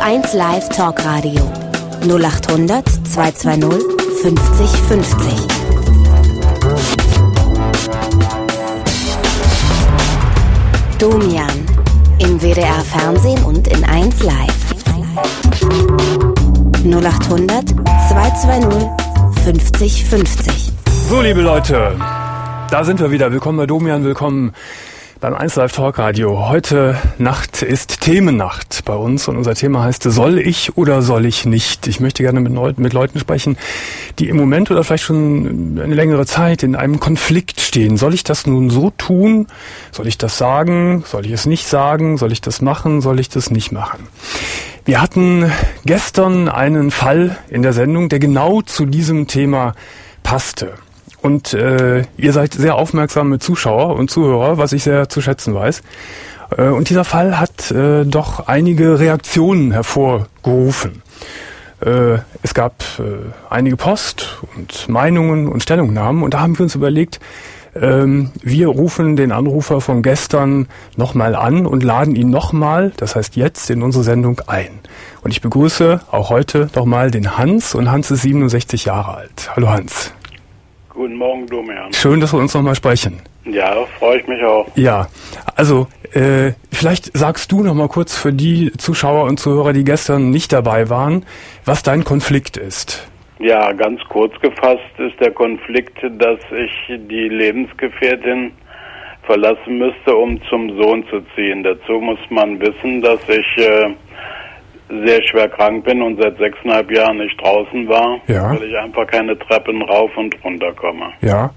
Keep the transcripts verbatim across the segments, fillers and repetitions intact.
eins Live Talkradio null achthundert zweihundertzwanzig fünfzig fünfzig. Domian im W D R Fernsehen und in eins Live. null achthundert zweihundertzwanzig fünfzig fünfzig. So, liebe Leute, da sind wir wieder. Willkommen bei Domian, willkommen beim eins Live Talkradio. Heute Nacht ist Themennacht bei uns und unser Thema heißt, soll ich oder soll ich nicht? Ich möchte gerne mit, Leuten, mit Leuten sprechen, die im Moment oder vielleicht schon eine längere Zeit in einem Konflikt stehen. Soll ich das nun so tun? Soll ich das sagen? Soll ich es nicht sagen? Soll ich das machen? Soll ich das nicht machen? Wir hatten gestern einen Fall in der Sendung, der genau zu diesem Thema passte. Und äh, ihr seid sehr aufmerksame Zuschauer und Zuhörer, was ich sehr zu schätzen weiß. Äh, und dieser Fall hat äh, doch einige Reaktionen hervorgerufen. Äh, es gab äh, einige Post und Meinungen und Stellungnahmen. Und da haben wir uns überlegt, ähm, wir rufen den Anrufer von gestern nochmal an und laden ihn nochmal, das heißt jetzt, in unsere Sendung ein. Und ich begrüße auch heute nochmal den Hans. Und Hans ist siebenundsechzig Jahre alt. Hallo Hans. Guten Morgen, Domian. Schön, dass wir uns nochmal sprechen. Ja, freue ich mich auch. Ja, also äh, vielleicht sagst du nochmal kurz für die Zuschauer und Zuhörer, die gestern nicht dabei waren, was dein Konflikt ist. Ja, ganz kurz gefasst ist der Konflikt, dass ich die Lebensgefährtin verlassen müsste, um zum Sohn zu ziehen. Dazu muss man wissen, dass ich äh, sehr schwer krank bin und seit sechseinhalb Jahren nicht draußen war, ja. weil ich einfach keine Treppen rauf und runter komme. Ja.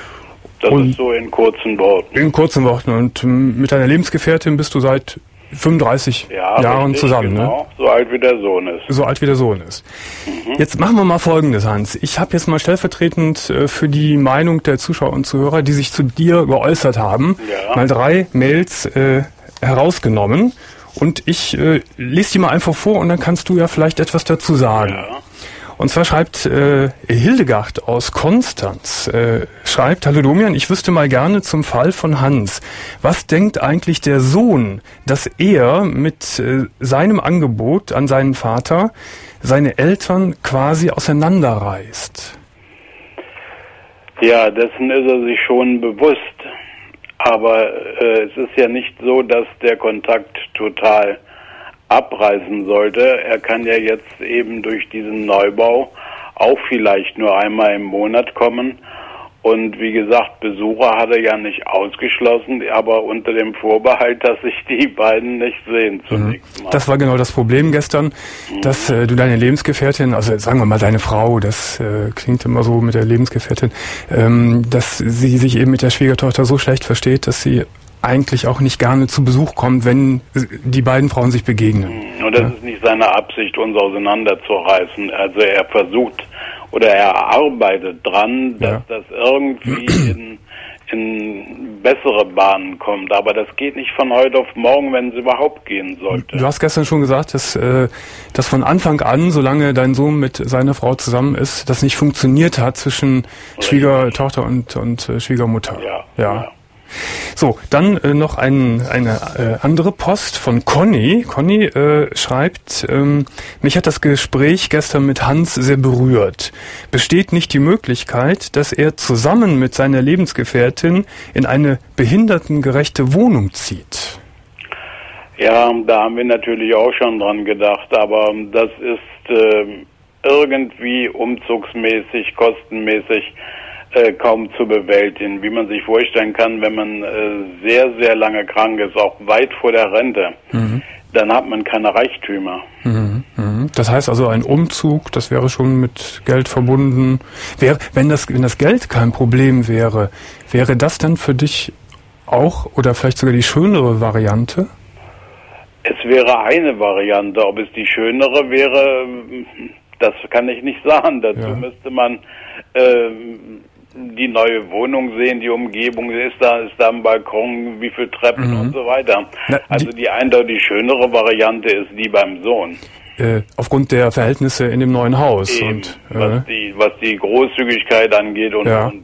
Das und ist so in kurzen Worten. In kurzen Worten. Und mit deiner Lebensgefährtin bist du seit fünfunddreißig ja, Jahren richtig, zusammen, genau, ne? So alt wie der Sohn ist. So alt wie der Sohn ist. Mhm. Jetzt machen wir mal Folgendes, Hans. Ich habe jetzt mal stellvertretend äh, für die Meinung der Zuschauer und Zuhörer, die sich zu dir geäußert haben, ja. mal drei Mails äh, herausgenommen. Und ich äh, lese die mal einfach vor und dann kannst du ja vielleicht etwas dazu sagen. Ja. Und zwar schreibt äh, Hildegard aus Konstanz, äh, schreibt, hallo Domian, ich wüsste mal gerne zum Fall von Hans. Was denkt eigentlich der Sohn, dass er mit äh, seinem Angebot an seinen Vater seine Eltern quasi auseinanderreißt? Ja, dessen ist er sich schon bewusst. Aber äh, es ist ja nicht so, dass der Kontakt total abreißen sollte. Er kann ja jetzt eben durch diesen Neubau auch vielleicht nur einmal im Monat kommen. Und wie gesagt, Besucher hat er ja nicht ausgeschlossen, aber unter dem Vorbehalt, dass sich die beiden nicht sehen zunächst mal. Das war genau das Problem gestern, mhm. dass äh, du deine Lebensgefährtin, also sagen wir mal deine Frau, das äh, klingt immer so mit der Lebensgefährtin, ähm, dass sie sich eben mit der Schwiegertochter so schlecht versteht, dass sie eigentlich auch nicht gerne zu Besuch kommt, wenn die beiden Frauen sich begegnen. Und das ja. ist nicht seine Absicht, uns auseinanderzureißen. Also er versucht oder er arbeitet dran, dass ja. das irgendwie in, in bessere Bahnen kommt. Aber das geht nicht von heute auf morgen, wenn es überhaupt gehen sollte. Du hast gestern schon gesagt, dass, äh, dass von Anfang an, solange dein Sohn mit seiner Frau zusammen ist, das nicht funktioniert hat zwischen Richtig. Schwiegertochter und, und äh, Schwiegermutter. Ja. ja. ja. So, dann äh, noch ein, eine äh, andere Post von Conny. Conny äh, schreibt, ähm, mich hat das Gespräch gestern mit Hans sehr berührt. Besteht nicht die Möglichkeit, dass er zusammen mit seiner Lebensgefährtin in eine behindertengerechte Wohnung zieht? Ja, da haben wir natürlich auch schon dran gedacht, aber das ist äh, irgendwie umzugsmäßig, kostenmäßig Äh, kaum zu bewältigen, wie man sich vorstellen kann, wenn man äh, sehr, sehr lange krank ist, auch weit vor der Rente, mhm. dann hat man keine Reichtümer. Mhm. Mhm. Das heißt also, ein Umzug, das wäre schon mit Geld verbunden. Wäre, wenn das, wenn das Geld kein Problem wäre, wäre das dann für dich auch oder vielleicht sogar die schönere Variante? Es wäre eine Variante. Ob es die schönere wäre, das kann ich nicht sagen. Dazu ja. müsste man äh, die neue Wohnung sehen, die Umgebung, ist da, ist da ein Balkon, wie viele Treppen mhm. und so weiter. Na, also die, die eindeutig schönere Variante ist die beim Sohn. Äh, aufgrund der Verhältnisse in dem neuen Haus. Eben, und, äh, was, die, was die Großzügigkeit angeht und, ja. und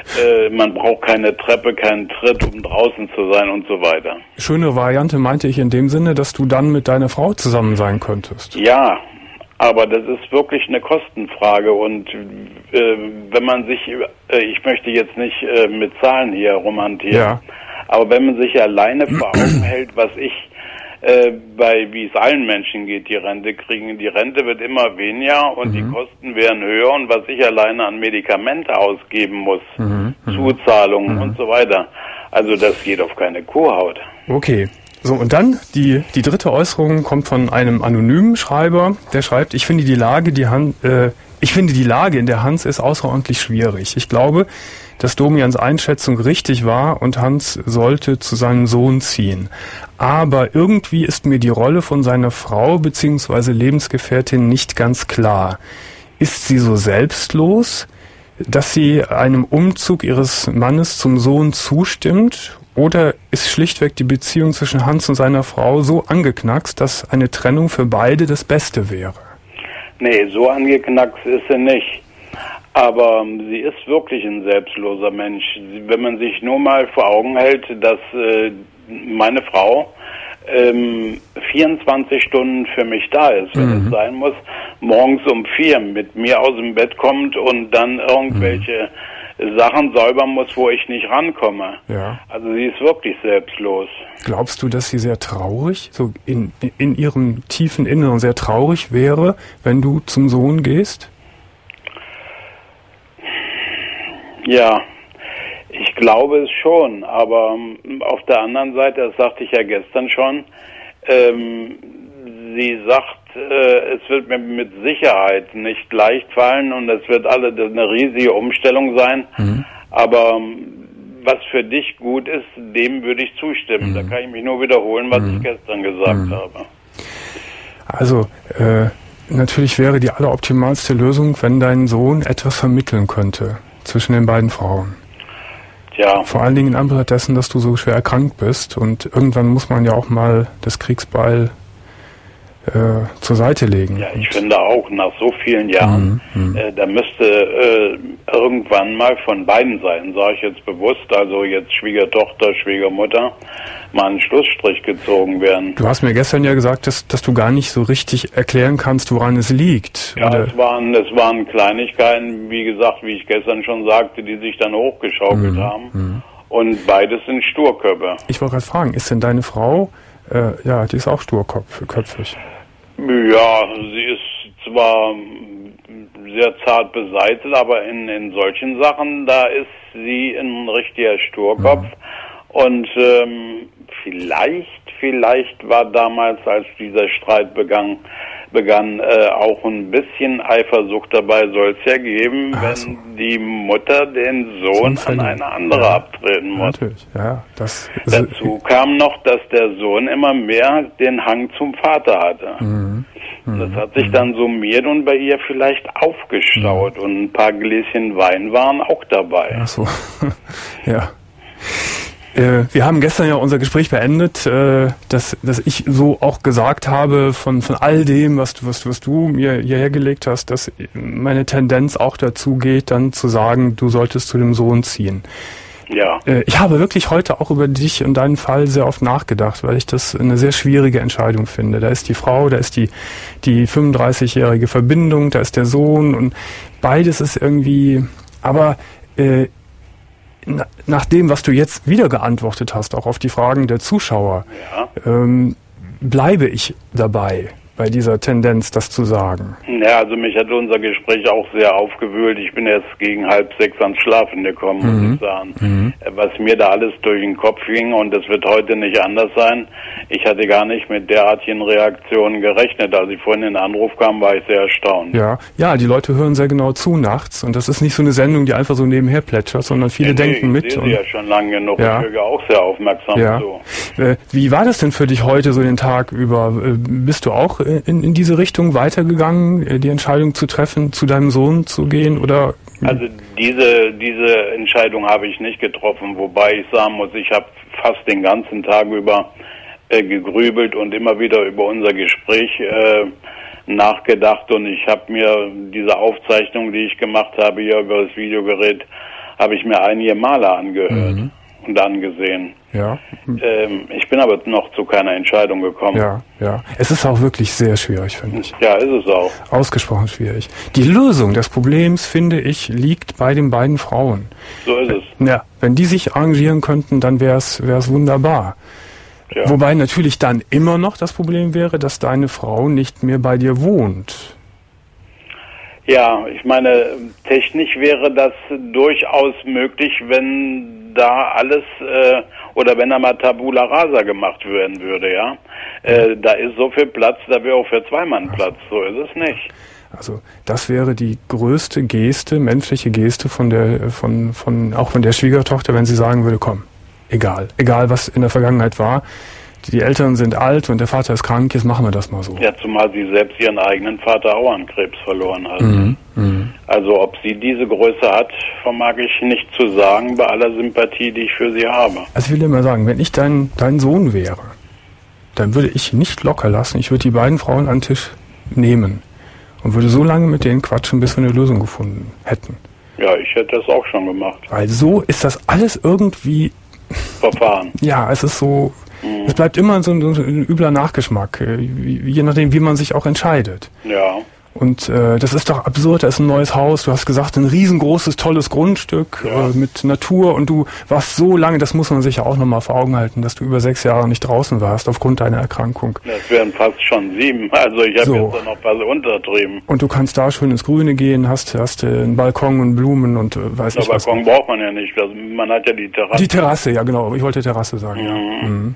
äh, man braucht keine Treppe, keinen Tritt, um draußen zu sein und so weiter. Schöne Variante meinte ich in dem Sinne, dass du dann mit deiner Frau zusammen sein könntest. Ja, aber das ist wirklich eine Kostenfrage und äh, wenn man sich, äh, ich möchte jetzt nicht äh, mit Zahlen hier romantieren, ja. aber wenn man sich alleine vor Augen hält, was ich äh, bei, wie es allen Menschen geht, die Rente kriegen, die Rente wird immer weniger und mhm. die Kosten werden höher und was ich alleine an Medikamente ausgeben muss, mhm. Zuzahlungen mhm. und so weiter, also das geht auf keine Kuhhaut. Okay. So, und dann die, die dritte Äußerung kommt von einem anonymen Schreiber, der schreibt, ich finde die Lage, die Han, äh, ich finde die Lage in der Hans ist außerordentlich schwierig. Ich glaube, dass Domians Einschätzung richtig war und Hans sollte zu seinem Sohn ziehen. Aber irgendwie ist mir die Rolle von seiner Frau bzw. Lebensgefährtin nicht ganz klar. Ist sie so selbstlos, dass sie einem Umzug ihres Mannes zum Sohn zustimmt? Oder ist schlichtweg die Beziehung zwischen Hans und seiner Frau so angeknackst, dass eine Trennung für beide das Beste wäre? Nee, so angeknackst ist sie nicht. Aber sie ist wirklich ein selbstloser Mensch. Wenn man sich nur mal vor Augen hält, dass äh, meine Frau ähm, vierundzwanzig Stunden für mich da ist, wenn mhm. es sein muss, morgens um vier mit mir aus dem Bett kommt und dann irgendwelche mhm. Sachen säubern muss, wo ich nicht rankomme. Ja. Also sie ist wirklich selbstlos. Glaubst du, dass sie sehr traurig, so in, in ihrem tiefen Inneren sehr traurig wäre, wenn du zum Sohn gehst? Ja, ich glaube es schon, aber auf der anderen Seite, das sagte ich ja gestern schon, ähm, sie sagt, es wird mir mit Sicherheit nicht leicht fallen und es wird alle eine riesige Umstellung sein. Mhm. Aber was für dich gut ist, dem würde ich zustimmen. Mhm. Da kann ich mich nur wiederholen, was mhm. ich gestern gesagt mhm. habe. Also, äh, natürlich wäre die alleroptimalste Lösung, wenn dein Sohn etwas vermitteln könnte zwischen den beiden Frauen. Tja. Vor allen Dingen in Anbetracht dessen, dass du so schwer erkrankt bist und irgendwann muss man ja auch mal das Kriegsbeil Äh, zur Seite legen. Ja, ich finde auch, nach so vielen Jahren, mhm, äh, da müsste äh, irgendwann mal von beiden Seiten, sage ich jetzt bewusst, also jetzt Schwiegertochter, Schwiegermutter, mal ein Schlussstrich gezogen werden. Du hast mir gestern ja gesagt, dass, dass du gar nicht so richtig erklären kannst, woran es liegt. Ja, oder? es waren, es waren Kleinigkeiten, wie gesagt, wie ich gestern schon sagte, die sich dann hochgeschaukelt mhm, haben. Mhm. Und beides sind Sturköpfe. Ich wollte gerade fragen, ist denn deine Frau, äh, ja, die ist auch sturköpfig? Ja, sie ist zwar sehr zart beseitigt, aber in, in solchen Sachen, da ist sie ein richtiger Sturkopf. Mhm. Und ähm, vielleicht, vielleicht war damals, als dieser Streit begann, begann äh, auch ein bisschen Eifersucht dabei, soll es ja geben, Ach wenn so. die Mutter den Sohn an eine andere ja. abtreten muss. Natürlich, ja. Das Dazu kam noch, dass der Sohn immer mehr den Hang zum Vater hatte. Mhm. Mhm. Das hat sich dann summiert und bei ihr vielleicht aufgestaut mhm. und ein paar Gläschen Wein waren auch dabei. Ach so, ja. Wir haben gestern ja unser Gespräch beendet, dass, dass ich so auch gesagt habe, von, von all dem, was du, was, was du mir hierher gelegt hast, dass meine Tendenz auch dazu geht, dann zu sagen, du solltest zu dem Sohn ziehen. Ja. Ich habe wirklich heute auch über dich und deinen Fall sehr oft nachgedacht, weil ich das eine sehr schwierige Entscheidung finde. Da ist die Frau, da ist die, die fünfunddreißigjährige Verbindung, da ist der Sohn und beides ist irgendwie, aber äh, nach dem, was du jetzt wieder geantwortet hast, auch auf die Fragen der Zuschauer, ja. ähm, bleibe ich dabei, bei dieser Tendenz, das zu sagen. Ja, also mich hat unser Gespräch auch sehr aufgewühlt. Ich bin erst gegen halb sechs ans Schlafen gekommen, muss mhm. ich sagen. Mhm. Was mir da alles durch den Kopf ging, und das wird heute nicht anders sein. Ich hatte gar nicht mit derartigen Reaktionen gerechnet. Als ich vorhin in den Anruf kam, war ich sehr erstaunt. Ja, ja, die Leute hören sehr genau zu nachts, und das ist nicht so eine Sendung, die einfach so nebenher plätschert, sondern viele nee, denken nee, mit. Ich sehe sie ja schon lange genug. Ja. Ich höre auch sehr aufmerksam ja. zu. Äh, wie war das denn für dich heute so den Tag über? Äh, bist du auch in, in diese Richtung weitergegangen, die Entscheidung zu treffen, zu deinem Sohn zu gehen, oder? Also diese diese Entscheidung habe ich nicht getroffen, wobei ich sagen muss, ich habe fast den ganzen Tag über äh, gegrübelt und immer wieder über unser Gespräch äh, nachgedacht, und ich habe mir diese Aufzeichnung, die ich gemacht habe hier über das Videogerät, habe ich mir einige Male angehört Mhm. und angesehen. Ja. Ähm, ich bin aber noch zu keiner Entscheidung gekommen. Ja, ja. Es ist auch wirklich sehr schwierig, finde ich. Ja, ist es auch. Ausgesprochen schwierig. Die Lösung des Problems, finde ich, liegt bei den beiden Frauen. So ist es. Ja, wenn die sich arrangieren könnten, dann wäre es wunderbar. Ja. Wobei natürlich dann immer noch das Problem wäre, dass deine Frau nicht mehr bei dir wohnt. Ja, ich meine, technisch wäre das durchaus möglich, wenn da alles äh, oder wenn da mal Tabula Rasa gemacht werden würde, ja. Äh, da ist so viel Platz, da wäre auch für zwei Mann Platz, so ist es nicht. Also das wäre die größte Geste, menschliche Geste von der, von, von, auch von der Schwiegertochter, wenn sie sagen würde, komm, egal, egal was in der Vergangenheit war. Die Eltern sind alt und der Vater ist krank, jetzt machen wir das mal so. Ja, zumal sie selbst ihren eigenen Vater auch an Krebs verloren hat. Mhm, mh. Also ob sie diese Größe hat, vermag ich nicht zu sagen, bei aller Sympathie, die ich für sie habe. Also ich will dir mal sagen, wenn ich dein, dein Sohn wäre, dann würde ich nicht locker lassen. Ich würde die beiden Frauen an den Tisch nehmen und würde so lange mit denen quatschen, bis wir eine Lösung gefunden hätten. Ja, ich hätte das auch schon gemacht. Weil so ist das alles irgendwie, Verfahren. ja, es ist so, mhm. es bleibt immer so ein, so ein übler Nachgeschmack, äh, je nachdem, wie man sich auch entscheidet. Ja. Und äh, das ist doch absurd, da ist ein neues Haus, du hast gesagt, ein riesengroßes, tolles Grundstück Ja. äh, mit Natur und du warst so lange, das muss man sich ja auch nochmal vor Augen halten, dass du über sechs Jahre nicht draußen warst aufgrund deiner Erkrankung. Das wären fast schon sieben. Also ich habe So. jetzt noch was untertrieben. Und du kannst da schön ins Grüne gehen, hast, hast äh, einen Balkon und Blumen und äh, weiß Der ich was. Balkon braucht man ja nicht. Also man hat ja die Terrasse. Die Terrasse, ja genau, ich wollte Terrasse sagen, ja. Mhm. Mhm.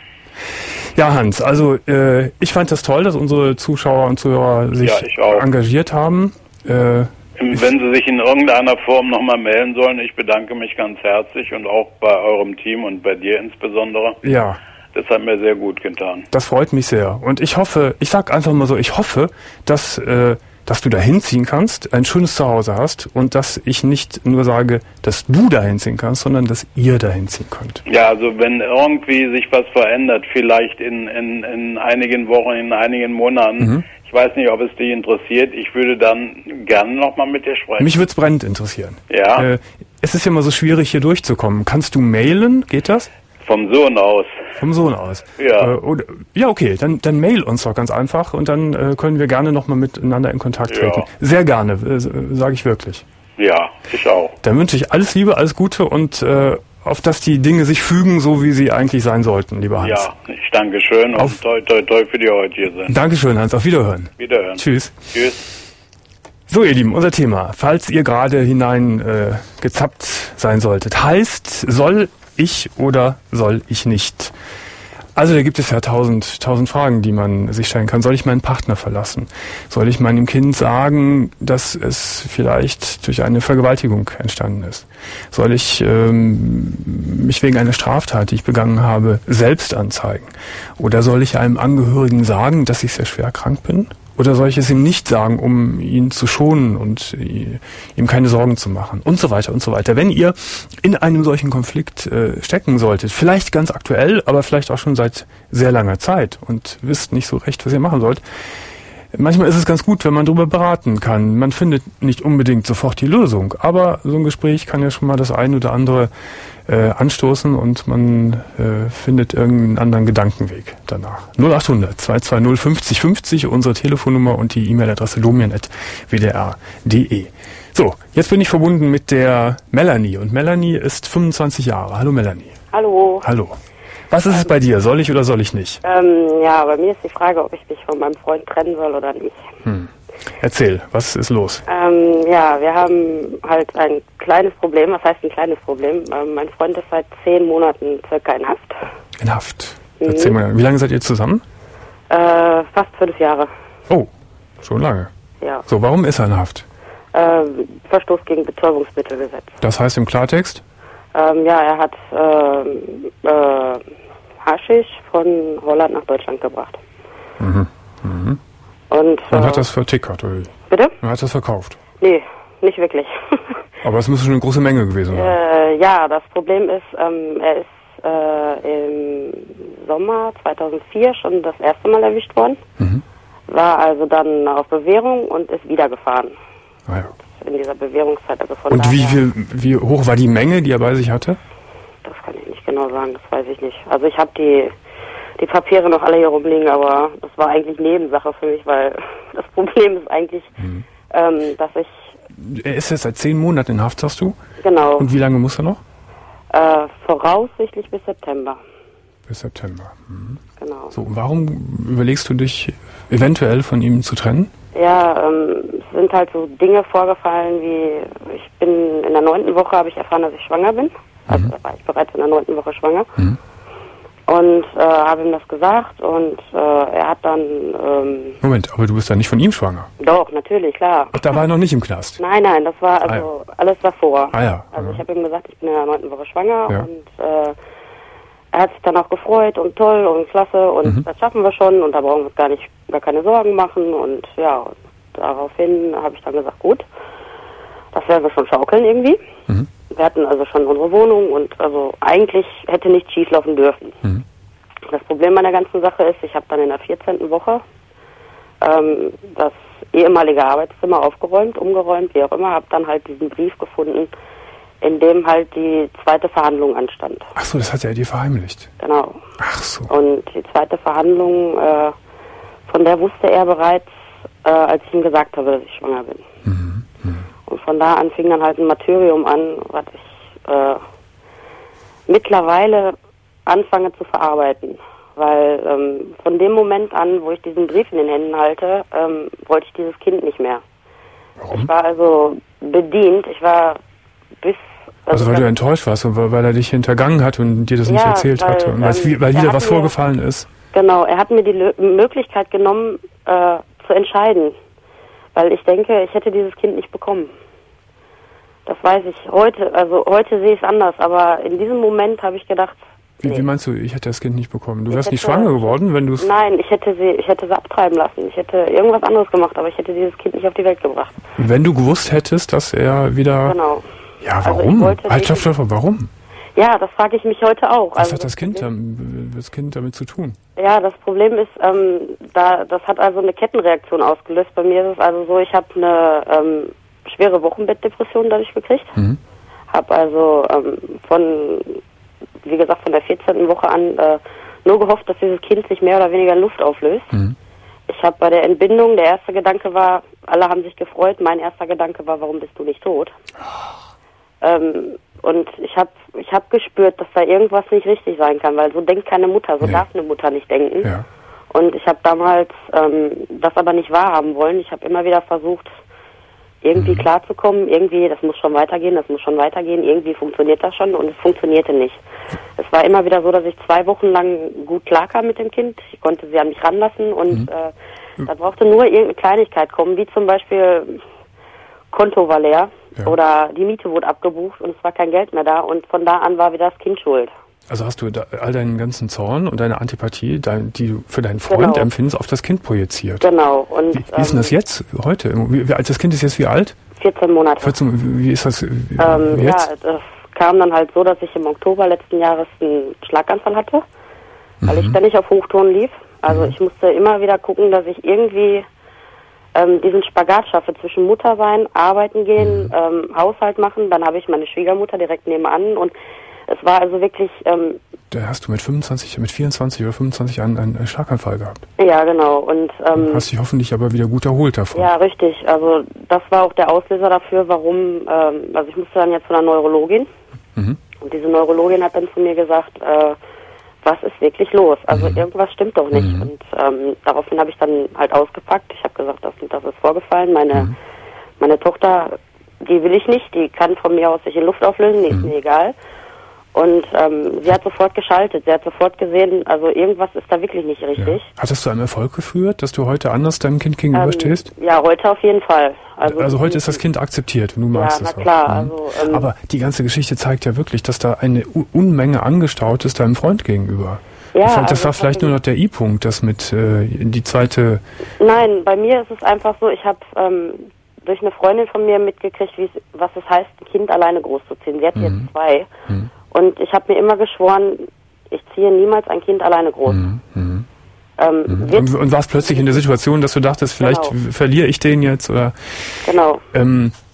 Ja, Hans, also äh, ich fand das toll, dass unsere Zuschauer und Zuhörer sich Ja, ich auch. engagiert haben. Äh, Wenn Sie sich in irgendeiner Form nochmal melden sollen, ich bedanke mich ganz herzlich und auch bei eurem Team und bei dir insbesondere. ja, Das hat mir sehr gut getan. das freut mich sehr. Und ich hoffe, ich sag einfach mal so, ich hoffe, dass, äh, dass du da hinziehen kannst, ein schönes Zuhause hast und dass ich nicht nur sage, dass du da hinziehen kannst, sondern dass ihr da hinziehen könnt. Ja, also wenn irgendwie sich was verändert, vielleicht in, in, in einigen Wochen, in einigen Monaten, Mhm. ich weiß nicht, ob es dich interessiert, ich würde dann gerne nochmal mit dir sprechen. Mich wird's brennend interessieren. Ja. Äh, es ist ja immer so schwierig, hier durchzukommen. Kannst du mailen? Geht das? Vom Sohn aus. Vom Sohn aus. Ja. Äh, oder, ja, okay, dann, dann mail uns doch ganz einfach und dann äh, können wir gerne nochmal miteinander in Kontakt Ja. treten. Sehr gerne, äh, sage ich wirklich. Ja, ich auch. Dann wünsche ich alles Liebe, alles Gute und äh, auf dass die Dinge sich fügen, so wie sie eigentlich sein sollten, lieber Hans. Ja, ich danke schön und Auf- toi toi toi für die heute hier sind. Dankeschön, Hans. Auf Wiederhören. Wiederhören. Tschüss. Tschüss. So, ihr Lieben, unser Thema. Falls ihr gerade hinein äh, gezappt sein solltet, heißt, soll ich oder soll ich nicht? Also da gibt es ja tausend, tausend Fragen, die man sich stellen kann. Soll ich meinen Partner verlassen? Soll ich meinem Kind sagen, dass es vielleicht durch eine Vergewaltigung entstanden ist? Soll ich ähm, mich wegen einer Straftat, die ich begangen habe, selbst anzeigen? Oder soll ich einem Angehörigen sagen, dass ich sehr schwer krank bin? Oder soll ich es ihm nicht sagen, um ihn zu schonen und ihm keine Sorgen zu machen? Und so weiter und so weiter. Wenn ihr in einem solchen Konflikt äh, stecken solltet, vielleicht ganz aktuell, aber vielleicht auch schon seit sehr langer Zeit und wisst nicht so recht, was ihr machen sollt, manchmal ist es ganz gut, wenn man darüber beraten kann. Man findet nicht unbedingt sofort die Lösung, aber so ein Gespräch kann ja schon mal das eine oder andere äh, anstoßen und man äh, findet irgendeinen anderen Gedankenweg danach. null acht hundert zwei zwei null fünfzig fünfzig, unsere Telefonnummer und die E-Mail-Adresse domian at w d r punkt d e. So, jetzt bin ich verbunden mit der Melanie und Melanie ist fünfundzwanzig Jahre. Hallo Melanie. Hallo. Hallo. Was ist es bei dir? Soll ich oder soll ich nicht? Ähm, ja, bei mir ist die Frage, ob ich mich von meinem Freund trennen soll oder nicht. Hm. Erzähl, was ist los? Ähm, ja, wir haben halt ein kleines Problem. Was heißt ein kleines Problem? Ähm, mein Freund ist seit zehn Monaten circa in Haft. In Haft. Mhm. Erzähl mal, wie lange seid ihr zusammen? Äh, fast fünf Jahre. Oh, schon lange. Ja. So, warum ist er in Haft? Äh, Verstoß gegen Betäubungsmittelgesetz. Das heißt im Klartext? Ähm, ja, er hat ähm, äh, Haschisch von Holland nach Deutschland gebracht. Mhm. Mhm. Und Man äh, hat das vertickert, oder? wie? bitte? Man hat das verkauft. Nee, nicht wirklich. Aber es müsste schon eine große Menge gewesen sein. Äh, ja, das Problem ist, ähm, er ist äh, im Sommer zweitausendvier schon das erste Mal erwischt worden, Mhm. war also dann auf Bewährung und ist wieder gefahren. Ah, ja. in dieser Bewährungszeit. Also von Und wie, daher, viel, wie hoch war die Menge, die er bei sich hatte? Das kann ich nicht genau sagen, das weiß ich nicht. Also ich habe die, die Papiere noch alle hier rumliegen, aber das war eigentlich Nebensache für mich, weil das Problem ist eigentlich, mhm. ähm, dass ich... Er ist jetzt seit zehn Monaten in Haft, sagst du? Genau. Und wie lange muss er noch? Äh, voraussichtlich bis September. Bis September. Mhm. Genau. So, warum überlegst du dich eventuell von ihm zu trennen? Ja, ähm, es sind halt so Dinge vorgefallen, wie ich bin in der neunten Woche, habe ich erfahren, dass ich schwanger bin. Also Mhm. da war ich bereits in der neunten Woche schwanger. Mhm. Und äh, habe ihm das gesagt und äh, er hat dann... Ähm, Moment, aber du bist ja nicht von ihm schwanger? Doch, natürlich, klar. Ach, da war er noch nicht im Knast? Nein, nein, das war also ah, ja. alles davor. Ah ja. Also ja. ich habe ihm gesagt, ich bin in der neunten Woche schwanger ja. und äh, er hat sich dann auch gefreut und toll und klasse und mhm. das schaffen wir schon und da brauchen wir uns gar nicht, gar keine Sorgen machen und ja, daraufhin habe ich dann gesagt, gut, das werden wir schon schaukeln irgendwie. Mhm. Wir hatten also schon unsere Wohnung und also eigentlich hätte nichts schieflaufen dürfen. Mhm. Das Problem an der ganzen Sache ist, ich habe dann in der vierzehnten Woche ähm, das ehemalige Arbeitszimmer aufgeräumt, umgeräumt, wie auch immer, habe dann halt diesen Brief gefunden, in dem halt die zweite Verhandlung anstand. Ach so, das hat er dir verheimlicht? Genau. Ach so. Und die zweite Verhandlung, äh, von der wusste er bereits, äh, als ich ihm gesagt habe, dass ich schwanger bin. Mhm. Mhm. Und von da an fing dann halt ein Martyrium an, was ich äh, mittlerweile anfange zu verarbeiten. Weil ähm, von dem Moment an, wo ich diesen Brief in den Händen halte, ähm, wollte ich dieses Kind nicht mehr. Warum? Ich war also bedient. Ich war bis... Also, also weil du enttäuscht warst und weil, weil er dich hintergangen hat und dir das ja, nicht erzählt weil, hatte und ähm, weil wieder was mir, vorgefallen ist. Genau, er hat mir die Lö- Möglichkeit genommen, äh, zu entscheiden. Weil ich denke, ich hätte dieses Kind nicht bekommen. Das weiß ich heute, also heute sehe ich es anders, aber in diesem Moment habe ich gedacht... Wie, nee. wie meinst du, ich hätte das Kind nicht bekommen? Du ich wärst hätte, nicht schwanger geworden, wenn du es... Nein, ich hätte sie, ich hätte sie abtreiben lassen. Ich hätte irgendwas anderes gemacht, aber ich hätte dieses Kind nicht auf die Welt gebracht. Wenn du gewusst hättest, dass er wieder... Genau. Ja, Also warum? ich wollte Halt, stopp, stopp, warum? Ja, das frage ich mich heute auch. Was also hat das, das Kind, Problem, damit, das Kind damit zu tun? Ja, das Problem ist, ähm, da das hat also eine Kettenreaktion ausgelöst. Bei mir ist es also so, ich habe eine ähm, schwere Wochenbettdepression dadurch gekriegt. Mhm. Habe also ähm, von, wie gesagt, von der vierzehnten Woche an äh, nur gehofft, dass dieses Kind sich mehr oder weniger in Luft auflöst. Mhm. Ich habe bei der Entbindung, der erste Gedanke war, alle haben sich gefreut, mein erster Gedanke war, warum bist du nicht tot? Ähm, und ich habe ich hab gespürt, dass da irgendwas nicht richtig sein kann, weil so denkt keine Mutter, so nee. darf eine Mutter nicht denken. Ja. Und ich habe damals ähm, das aber nicht wahrhaben wollen. Ich habe immer wieder versucht, irgendwie mhm. klarzukommen, irgendwie, das muss schon weitergehen, das muss schon weitergehen, irgendwie funktioniert das schon und es funktionierte nicht. Es war immer wieder so, dass ich zwei Wochen lang gut klarkam mit dem Kind. Ich konnte sie an mich ranlassen und mhm. äh, da brauchte nur irgendeine Kleinigkeit kommen, wie zum Beispiel Konto war leer ja. oder die Miete wurde abgebucht und es war kein Geld mehr da und von da an war wieder das Kind schuld. Also hast du da all deinen ganzen Zorn und deine Antipathie, dein, die du für deinen Freund genau. empfindest, auf das Kind projiziert. Genau. Und, wie, wie ist denn das jetzt, heute? Wie, wie, das Kind ist jetzt wie alt? vierzehn Monate. vierzehn, wie ist das wie, ähm, jetzt? Ja, das kam dann halt so, dass ich im Oktober letzten Jahres einen Schlaganfall hatte, weil mhm. ich ständig auf Hochtouren lief. Also mhm. ich musste immer wieder gucken, dass ich irgendwie ähm, diesen Spagat schaffe zwischen Mutter sein, arbeiten gehen, mhm. ähm, Haushalt machen. Dann habe ich meine Schwiegermutter direkt nebenan und es war also wirklich... Ähm, da hast du mit fünfundzwanzig, mit vierundzwanzig oder fünfundzwanzig Jahren einen, einen Schlaganfall gehabt. Ja, genau. Und ähm, hast dich hoffentlich aber wieder gut erholt davon. Ja, richtig. Also das war auch der Auslöser dafür, warum... Ähm, also ich musste dann jetzt zu einer Neurologin. Mhm. Und diese Neurologin hat dann zu mir gesagt, äh, was ist wirklich los? Also mhm. irgendwas stimmt doch nicht. Mhm. Und ähm, daraufhin habe ich dann halt ausgepackt. Ich habe gesagt, das, das ist vorgefallen. Meine, mhm. meine Tochter, die will ich nicht. Die kann von mir aus sich in Luft auflösen. Die mhm. ist mir egal. Und ähm, sie hat sofort geschaltet, sie hat sofort gesehen, also irgendwas ist da wirklich nicht richtig. Ja. Hat das zu einem Erfolg geführt, dass du heute anders deinem Kind gegenüberstehst? Ähm, ja, heute auf jeden Fall. Also, also heute ist das Kind akzeptiert und du magst es auch. Ja, na klar. Also, ähm, aber die ganze Geschichte zeigt ja wirklich, dass da eine Unmenge angestaut ist deinem Freund gegenüber. Ja, das also war vielleicht nur noch der I-Punkt, das mit äh, die zweite... Nein, bei mir ist es einfach so, ich habe... Ähm, durch eine Freundin von mir mitgekriegt, wie was es heißt, ein Kind alleine großzuziehen. Sie hat mhm. jetzt zwei. Mhm. Und ich habe mir immer geschworen, ich ziehe niemals ein Kind alleine groß. Mhm. Ähm, mhm. und, und warst plötzlich in der Situation, dass du dachtest, vielleicht genau. verliere ich den jetzt oder... Genau. Ähm,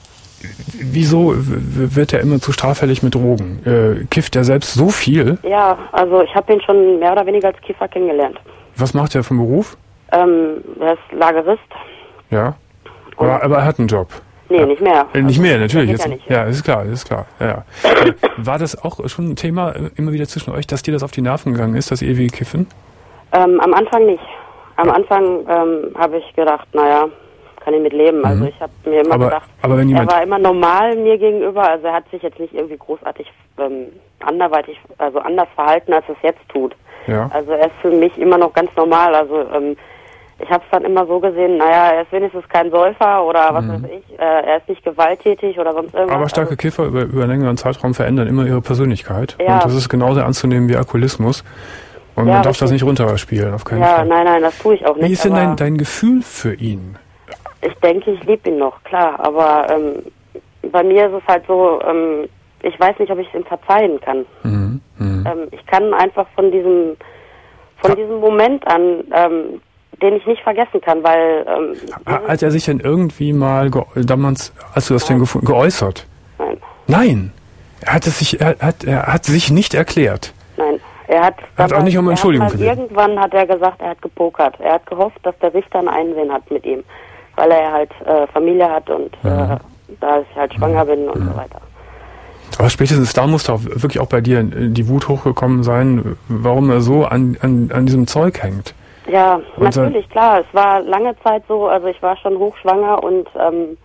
wieso wird er immer zu straffällig mit Drogen? Äh, kifft er selbst so viel? Ja, also ich habe ihn schon mehr oder weniger als Kiffer kennengelernt. Was macht er vom Beruf? Ähm, er ist Lagerist. Ja, aber, aber er hat einen Job. Nee, nicht mehr. Äh, nicht mehr, natürlich. Jetzt, ja, nicht. ja, ist klar, ist klar. Ja. Äh, war das auch schon ein Thema äh, immer wieder zwischen euch, dass dir das auf die Nerven gegangen ist, das ewige Kiffen? Ähm, am Anfang nicht. Am Anfang ähm, habe ich gedacht, naja, kann ich mit leben. Mhm. Also ich habe mir immer aber, gedacht, aber wenn er war immer normal mir gegenüber. Also er hat sich jetzt nicht irgendwie großartig ähm, anderweitig, also anders verhalten, als es jetzt tut. Ja. Also er ist für mich immer noch ganz normal. Also ähm, ich habe es dann immer so gesehen, naja, er ist wenigstens kein Säufer oder was mhm. weiß ich. Äh, er ist nicht gewalttätig oder sonst irgendwas. Aber starke also, Kiffer über, über einen längeren Zeitraum verändern immer ihre Persönlichkeit. Ja. Und das ist genauso ernst zu nehmen wie Alkoholismus. Und ja, man darf richtig. das nicht runterspielen, auf keinen ja, Fall. Ja, nein, nein, das tue ich auch nicht. Wie ist denn dein, dein Gefühl für ihn? Ich denke, ich liebe ihn noch, klar. Aber ähm, bei mir ist es halt so, ähm, ich weiß nicht, ob ich es ihm verzeihen kann. Mhm. Mhm. Ähm, ich kann einfach von diesem, von ha- diesem Moment an, ähm, den ich nicht vergessen kann, weil... Ähm, hat er sich denn irgendwie mal, ge- damals, als du das Nein. denn gefunden, geäußert? Nein. Nein! Er hat es sich, er hat, er hat sich nicht erklärt. Nein. Er hat, hat auch nicht um Entschuldigung gebeten. Irgendwann hat er gesagt, er hat gepokert. Er hat gehofft, dass der Richter ein Einsehen hat mit ihm, weil er halt äh, Familie hat und mhm. äh, da ich halt schwanger mhm. bin und mhm. so weiter. Aber spätestens da muss doch wirklich auch bei dir die Wut hochgekommen sein, warum er so an, an, an diesem Zeug hängt. Ja, und natürlich, klar. Es war lange Zeit so, also ich war schon hochschwanger und ähm,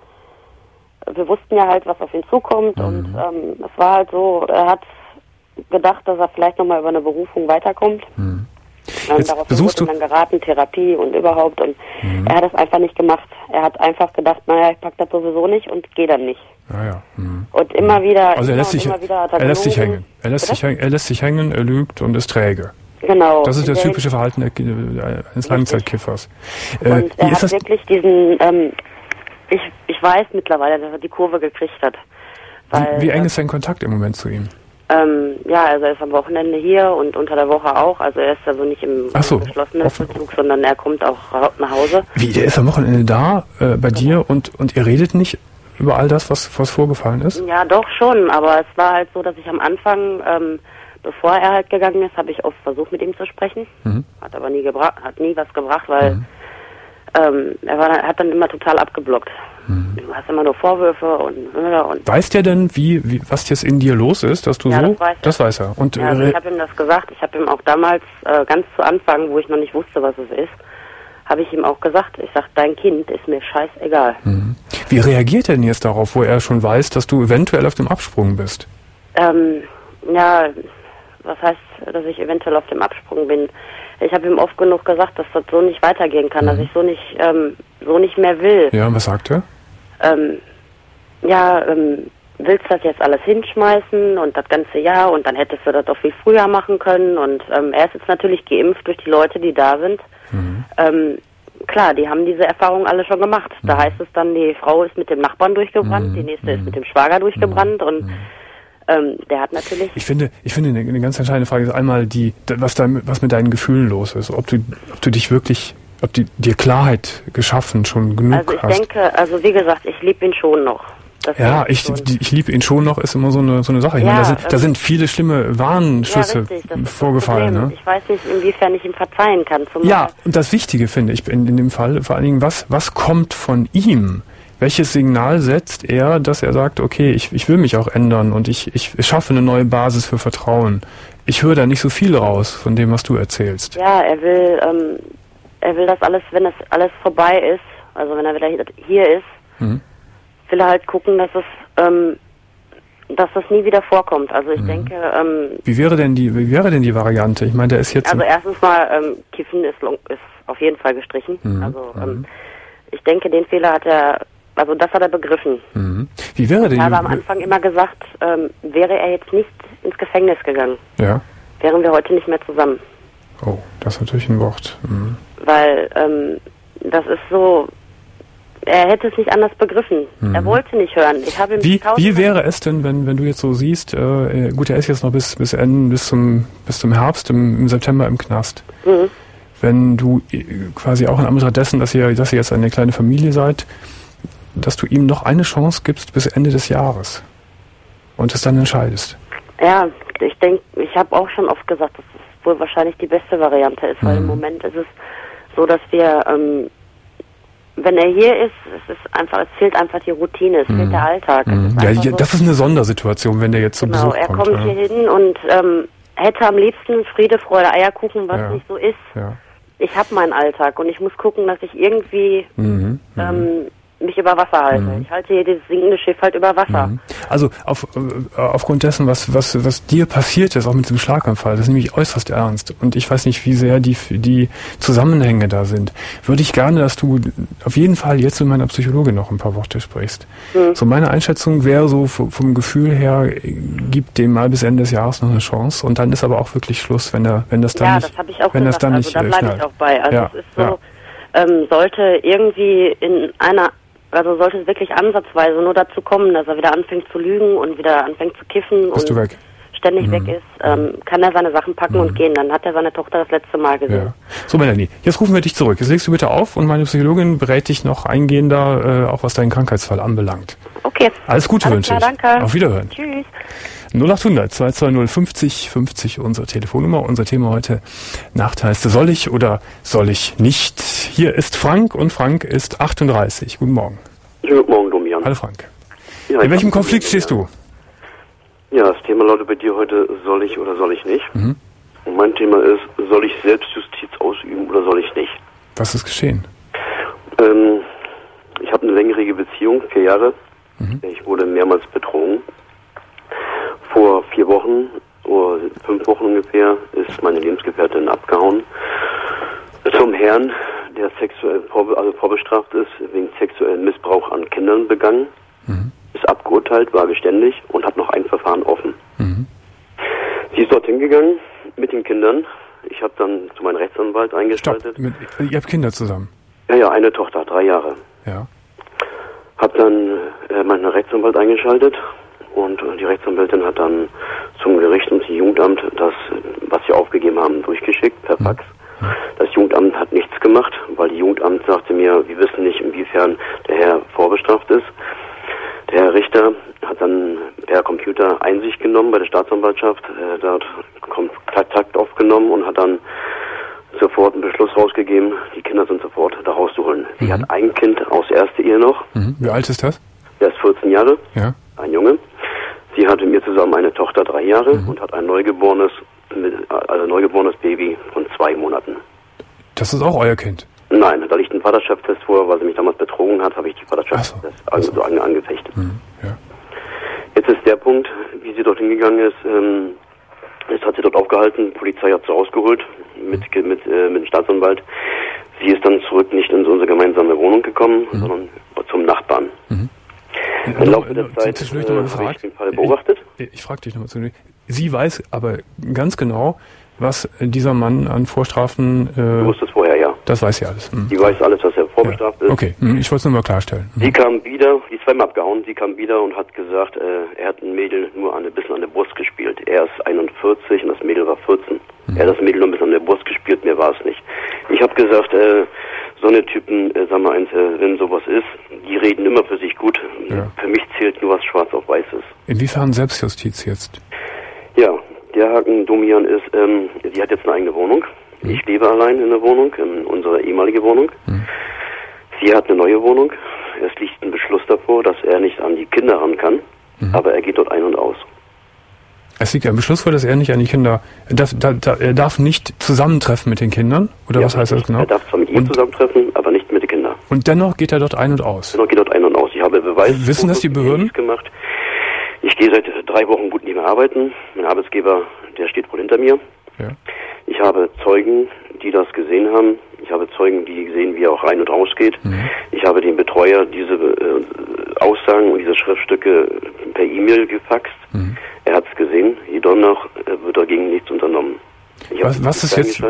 wir wussten ja halt, was auf ihn zukommt mhm. und ähm, es war halt so, er hat gedacht, dass er vielleicht nochmal über eine Berufung weiterkommt. Mhm. Ähm, darauf wurde dann geraten, Therapie und überhaupt und mhm. er hat das einfach nicht gemacht. Er hat einfach gedacht, naja, ich pack das sowieso nicht und gehe dann nicht. Ah, ja. Mhm. Und immer wieder, also er lässt sich, immer wieder hat er, er lässt sich gelogen. hängen. Er lässt sich, er lässt sich hängen, er lügt und ist träge. Genau. Das ist das typische Verhalten eines Langzeitkiffers. Äh, und er hat wirklich diesen, ähm, ich, ich weiß mittlerweile, dass er die Kurve gekriegt hat. Weil, wie, wie eng ist dein Kontakt im Moment zu ihm? Ähm, ja, also er ist am Wochenende hier und unter der Woche auch. Also er ist also nicht im so, geschlossenen Vollzug, sondern er kommt auch nach Hause. Wie, der ist am Wochenende da äh, bei dir und, und ihr redet nicht über all das, was, was vorgefallen ist? Ja, doch schon, aber es war halt so, dass ich am Anfang, ähm, bevor er halt gegangen ist, habe ich oft versucht, mit ihm zu sprechen. Mhm. Hat aber nie gebracht, hat nie was gebracht, weil mhm. ähm, er war, hat dann immer total abgeblockt. Mhm. Du hast immer nur Vorwürfe und, und weiß der denn, wie, wie was jetzt in dir los ist, dass du ja, so? Das weiß er. Das weiß er. Und, ja, also ich habe ihm das gesagt. Ich habe ihm auch damals, äh, ganz zu Anfang, wo ich noch nicht wusste, was es ist, habe ich ihm auch gesagt, ich sag, dein Kind ist mir scheißegal. Mhm. Wie reagiert er denn jetzt darauf, wo er schon weiß, dass du eventuell auf dem Absprung bist? Ähm, ja, was heißt, dass ich eventuell auf dem Absprung bin? Ich habe ihm oft genug gesagt, dass das so nicht weitergehen kann, mhm. dass ich so nicht, ähm, so nicht mehr will. Ja, und was sagt er? Ähm, ja, ähm, willst du das jetzt alles hinschmeißen und das ganze Jahr und dann hättest du das doch viel früher machen können und ähm, er ist jetzt natürlich geimpft durch die Leute, die da sind. Mhm. Ähm, klar, die haben diese Erfahrung alle schon gemacht. Mhm. Da heißt es dann, die Frau ist mit dem Nachbarn durchgebrannt, mhm. die nächste mhm. ist mit dem Schwager durchgebrannt mhm. und ähm, der hat natürlich... Ich finde, ich finde eine, eine ganz entscheidende Frage ist einmal die, was da, was mit deinen Gefühlen los ist, ob du, ob du dich wirklich, ob die, dir Klarheit geschaffen schon genug hast. Also ich hast. denke, also wie gesagt, ich liebe ihn schon noch. Das ja, ich, die, ich liebe ihn schon noch, ist immer so eine, so eine Sache. Ich ja, meine, da sind, da sind viele schlimme Warnschüsse ja, vorgefallen. Ne? Ich weiß nicht, inwiefern ich ihm verzeihen kann. Zumal ja, und das Wichtige finde ich in, in dem Fall vor allen Dingen, was, was kommt von ihm? Welches Signal setzt er, dass er sagt, okay, ich, ich will mich auch ändern und ich, ich schaffe eine neue Basis für Vertrauen. Ich höre da nicht so viel raus von dem, was du erzählst. Ja, er will, ähm, er will das alles, wenn das alles vorbei ist, also wenn er wieder hier ist, mhm. will er halt gucken, dass es, ähm, dass das nie wieder vorkommt. Also ich mhm. denke, ähm, wie wäre denn die, wie wäre denn die Variante? Ich meine, der ist jetzt. Also erstens mal, ähm, Kiffen ist, ist auf jeden Fall gestrichen. Mhm. Also ähm, ich denke, den Fehler hat er, also das hat er begriffen. Mhm. Wie wäre denn? Ich habe am Anfang immer gesagt, ähm, wäre er jetzt nicht ins Gefängnis gegangen, ja. wären wir heute nicht mehr zusammen. Oh, das ist natürlich ein Wort. Mhm. Weil ähm, das ist so. Er hätte es nicht anders begriffen. Mhm. Er wollte nicht hören. Ich habe ihm wie, wie wäre es denn, wenn, wenn du jetzt so siehst, äh, gut, er ist jetzt noch bis bis Ende, bis zum bis zum Herbst, im, im September im Knast. Mhm. Wenn du quasi auch in Anbetracht dessen, dass ihr, dass ihr jetzt eine kleine Familie seid, dass du ihm noch eine Chance gibst bis Ende des Jahres und es dann entscheidest. Ja, ich denke, ich habe auch schon oft gesagt, dass es wohl wahrscheinlich die beste Variante ist, weil mhm. im Moment ist es so, dass wir, ähm, wenn er hier ist, es ist einfach, es fehlt einfach die Routine, es mhm. fehlt der Alltag. Mhm. Ja, ja, so, das ist eine Sondersituation, wenn der jetzt zum genau, Besuch kommt. Genau, er kommt ja. hier hin und ähm, hätte am liebsten Friede, Freude, Eierkuchen, was ja. nicht so ist. Ja. Ich habe meinen Alltag und ich muss gucken, dass ich irgendwie mhm. ähm, mich über Wasser halte. Mhm. Ich halte hier dieses sinkende Schiff halt über Wasser. Mhm. Also auf, äh, aufgrund dessen, was, was, was dir passiert ist, auch mit diesem Schlaganfall, das ist nämlich äußerst ernst. Und ich weiß nicht, wie sehr die, die Zusammenhänge da sind. Würde ich gerne, dass du auf jeden Fall jetzt mit meiner Psychologin noch ein paar Worte sprichst. Mhm. So meine Einschätzung wäre so vom, vom Gefühl her, gibt dem mal bis Ende des Jahres noch eine Chance. Und dann ist aber auch wirklich Schluss, wenn er, wenn das dann ja, nicht, das habe ich auch wenn gesagt. das dann also nicht da bleibe ich auch bei. Also ja, es ist so, ja. ähm, sollte irgendwie in einer Also sollte es wirklich ansatzweise nur dazu kommen, dass er wieder anfängt zu lügen und wieder anfängt zu kiffen Bist und du weg? ständig mhm. weg ist, ähm, kann er seine Sachen packen mhm. und gehen. Dann hat er seine Tochter das letzte Mal gesehen. Ja. So, Melanie, jetzt rufen wir dich zurück. Jetzt legst du bitte auf und meine Psychologin berät dich noch eingehender, äh, auch was deinen Krankheitsfall anbelangt. Okay. Alles Gute Alles wünsche ich. Klar, danke. Auf Wiederhören. Tschüss. null acht hundert zwei zwei null fünfzig fünfzig unsere Telefonnummer. Unser Thema heute Nacht heißt, soll ich oder soll ich nicht? Hier ist Frank und Frank ist achtunddreißig. Guten Morgen. Guten Morgen, Domian. Hallo Frank. Ja, in welchem Konflikt stehst du? Ja, das Thema lautet bei dir heute, soll ich oder soll ich nicht? Mhm. Und mein Thema ist, soll ich Selbstjustiz ausüben oder soll ich nicht? Was ist geschehen? Ähm, ich habe eine längerige Beziehung, vier Jahre. Mhm. Ich wurde mehrmals betrogen. Vor vier Wochen oder fünf Wochen ungefähr ist meine Lebensgefährtin abgehauen. Zum Herrn, der sexuell vorbe- also vorbestraft ist, wegen sexuellen Missbrauch an Kindern begangen. Mhm. Ist abgeurteilt, war geständig und hat noch ein Verfahren offen. Mhm. Sie ist dorthin gegangen mit den Kindern. Ich habe dann zu meinem Rechtsanwalt eingeschaltet. Stopp. Mit, ihr habt Kinder zusammen? Ja, ja, eine Tochter, drei Jahre. Ja. Hab dann äh, meinen Rechtsanwalt eingeschaltet und äh, die Rechtsanwältin hat dann zum Gericht und zum Jugendamt das, was sie aufgegeben haben, durchgeschickt per Fax. Mhm. Das Jugendamt hat nichts gemacht, weil die Jugendamt sagte mir, wir wissen nicht, inwiefern der Herr vorbestraft ist. Der Herr Richter hat dann per Computer Einsicht genommen bei der Staatsanwaltschaft, äh, dort Kontakt aufgenommen und hat dann sofort einen Beschluss rausgegeben, die Kinder sind sofort da rauszuholen. Sie mhm. hat ein Kind aus erster Ehe noch. Mhm. Wie alt ist das? Der ist vierzehn Jahre, ja. Ein Junge. Sie hatte mit mir zusammen eine Tochter, drei Jahre, mhm. und hat ein neugeborenes, also neugebornes Baby von zwei Monaten. Das ist auch euer Kind? Nein, da liegt ein Vaterschaftstest vor, weil sie mich damals betrogen hat, habe ich die Vaterschaftstest so. so. ange- angefechtet. Mhm. Ja. Jetzt ist der Punkt, wie sie dort hingegangen ist, ähm, es hat sie dort aufgehalten, die Polizei hat sie rausgeholt mit, mit, äh, mit dem Staatsanwalt. Sie ist dann zurück nicht in unsere gemeinsame Wohnung gekommen, mhm. sondern zum Nachbarn. Mhm. Im Laufe der Zeit äh, äh, habe ich den Fall beobachtet. Ich, ich, ich frage dich nochmal zu. Sie weiß aber ganz genau, was dieser Mann an Vorstrafen... Äh, du wusstest vorher, ja. Das weiß sie alles. Mhm. Sie weiß alles, was er vorbestraft ja. ist. Okay, mhm. ich wollte es nur mal klarstellen. Mhm. Sie kam wieder, die ist zweimal abgehauen, sie kam wieder und hat gesagt, äh, er hat ein Mädel nur ein bisschen an der Brust gespielt. Er ist einundvierzig und das Mädel war vierzehn. Mhm. Er hat das Mädel nur ein bisschen an der Brust gespielt, mehr war es nicht. Ich habe gesagt, äh, so eine Typen, äh, sag mal eins, äh, wenn sowas ist, die reden immer für sich gut. Ja. Für mich zählt nur, was schwarz auf weiß ist. Inwiefern Selbstjustiz jetzt? Ja, der Haken, Domian, ist, ähm, sie hat jetzt eine eigene Wohnung. Mhm. Ich lebe allein in der Wohnung, in unserer ehemaligen Wohnung. Mhm. Sie hat eine neue Wohnung. Es liegt ein Beschluss davor, dass er nicht an die Kinder ran kann, mhm. aber er geht dort ein und aus. Es liegt ein Beschluss vor, dass er nicht an die Kinder, er darf, da, da, er darf nicht zusammentreffen mit den Kindern? Oder ja, was heißt das genau? Er darf zwar mit ihm zusammentreffen, aber nicht mit den Kindern. Und dennoch geht er dort ein und aus? Dennoch geht dort ein und aus. Ich habe Beweis. Wissen das die Behörden? Gemacht. Ich gehe seit drei Wochen gut nicht mehr arbeiten. Mein Arbeitsgeber, der steht wohl hinter mir. Ja. Ich habe Zeugen, die das gesehen haben. Ich habe Zeugen, die sehen, wie er auch rein und raus geht. Mhm. Ich habe dem Betreuer diese äh, Aussagen und diese Schriftstücke per E-Mail gefaxt. Mhm. Er hat es gesehen. Jedoch noch äh, wird dagegen nichts unternommen. Ich was, was ist jetzt?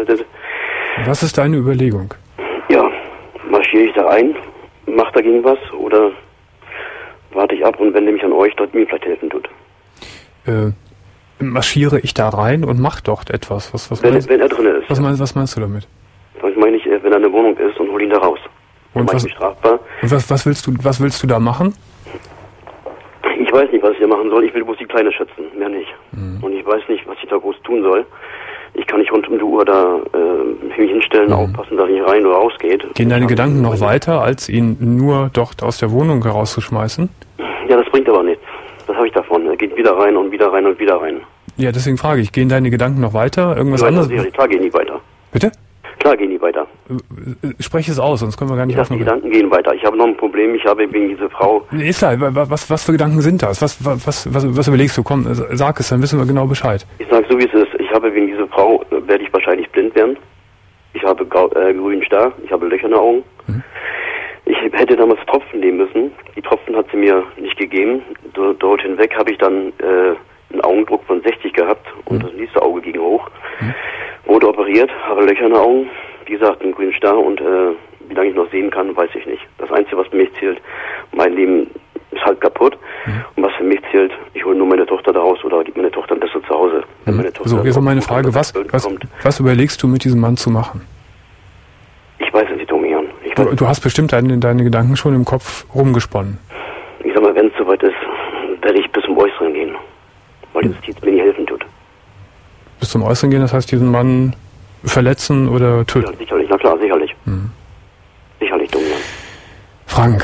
Was ist deine Überlegung? Ja, marschiere ich da ein, mache dagegen was oder warte ich ab und wende mich an euch, dass mir vielleicht helfen tut? Äh, marschiere ich da rein und mach dort etwas? Was, was wenn, meinst, wenn er drin ist. Was meinst, was meinst du damit? Das meine ich, wenn er in der Wohnung ist und hol ihn da raus. Und das was? Ist strafbar. Und was, was willst du, was willst du da machen? Ich weiß nicht, was ich da machen soll. Ich will bloß die Kleine schützen, mehr nicht. Mhm. Und ich weiß nicht, was ich da groß tun soll. Ich kann nicht rund um die Uhr da äh, mich hinstellen, mhm. aufpassen, dass er nicht rein oder rausgeht. Gehen deine Gedanken noch weiter, als ihn nur dort aus der Wohnung herauszuschmeißen? Ja, das bringt aber nichts. Das habe ich davon. Er geht wieder rein und wieder rein und wieder rein. Ja, deswegen frage ich, gehen deine Gedanken noch weiter? Irgendwas ja, anderes? Sicherlich. Klar gehen die weiter. Bitte? Klar gehen die weiter. Spreche es aus, sonst können wir gar nicht ich sag, die Gedanken gehen weiter. Ich habe noch ein Problem, ich habe wegen dieser Frau... Ist klar, was, was für Gedanken sind das? Was, was, was, was überlegst du? Komm, sag es, dann wissen wir genau Bescheid. Ich sage so, wie es ist. Ich habe wegen dieser Frau, werde ich wahrscheinlich blind werden. Ich habe äh, grünen Star, ich habe Löcher in den Augen. Mhm. Ich hätte damals Tropfen nehmen müssen. Die Tropfen hat sie mir nicht gegeben. Do, dort hinweg habe ich dann äh, einen Augendruck von sechzig gehabt und mhm. das nächste Auge ging hoch. Mhm. Wurde operiert, habe Löcher in den Augen, wie gesagt, einen grünen Star und äh, wie lange ich noch sehen kann, weiß ich nicht. Das Einzige, was für mich zählt, mein Leben ist halt kaputt. Mhm. Und was für mich zählt, ich hole nur meine Tochter da raus oder gebe meine Tochter besser zu Hause. Mhm. Meine Tochter so, jetzt noch meine Frage, was, was, was überlegst du mit diesem Mann zu machen? Ich weiß es nicht, Domian. Ich du, du hast bestimmt deine, deine Gedanken schon im Kopf rumgesponnen. Ich sag mal, wenn es soweit ist, werde ich bis zum Äußeren gehen, weil die Justiz mir nicht helfen tut. Bis zum Äußeren gehen, das heißt, diesen Mann verletzen oder töten? Ja, sicherlich, na klar, sicherlich. Mhm. Sicherlich, Domian. Frank,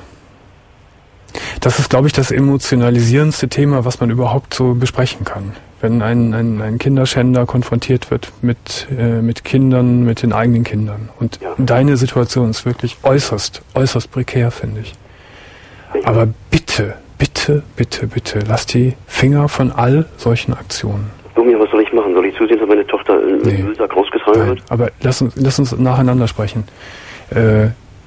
das ist, glaube ich, das emotionalisierendste Thema, was man überhaupt so besprechen kann. Wenn ein, ein, ein Kinderschänder konfrontiert wird mit, äh, mit Kindern, mit den eigenen Kindern. Und ja. deine Situation ist wirklich äußerst, äußerst prekär, finde ich. Ja. Aber bitte, bitte, bitte, bitte, lass die Finger von all solchen Aktionen. Domian, was soll ich machen? Soll ich zusehen, dass meine Tochter im nee. Müllsack rausgetragen Nein. wird? Aber lass uns, lass uns nacheinander sprechen. Äh,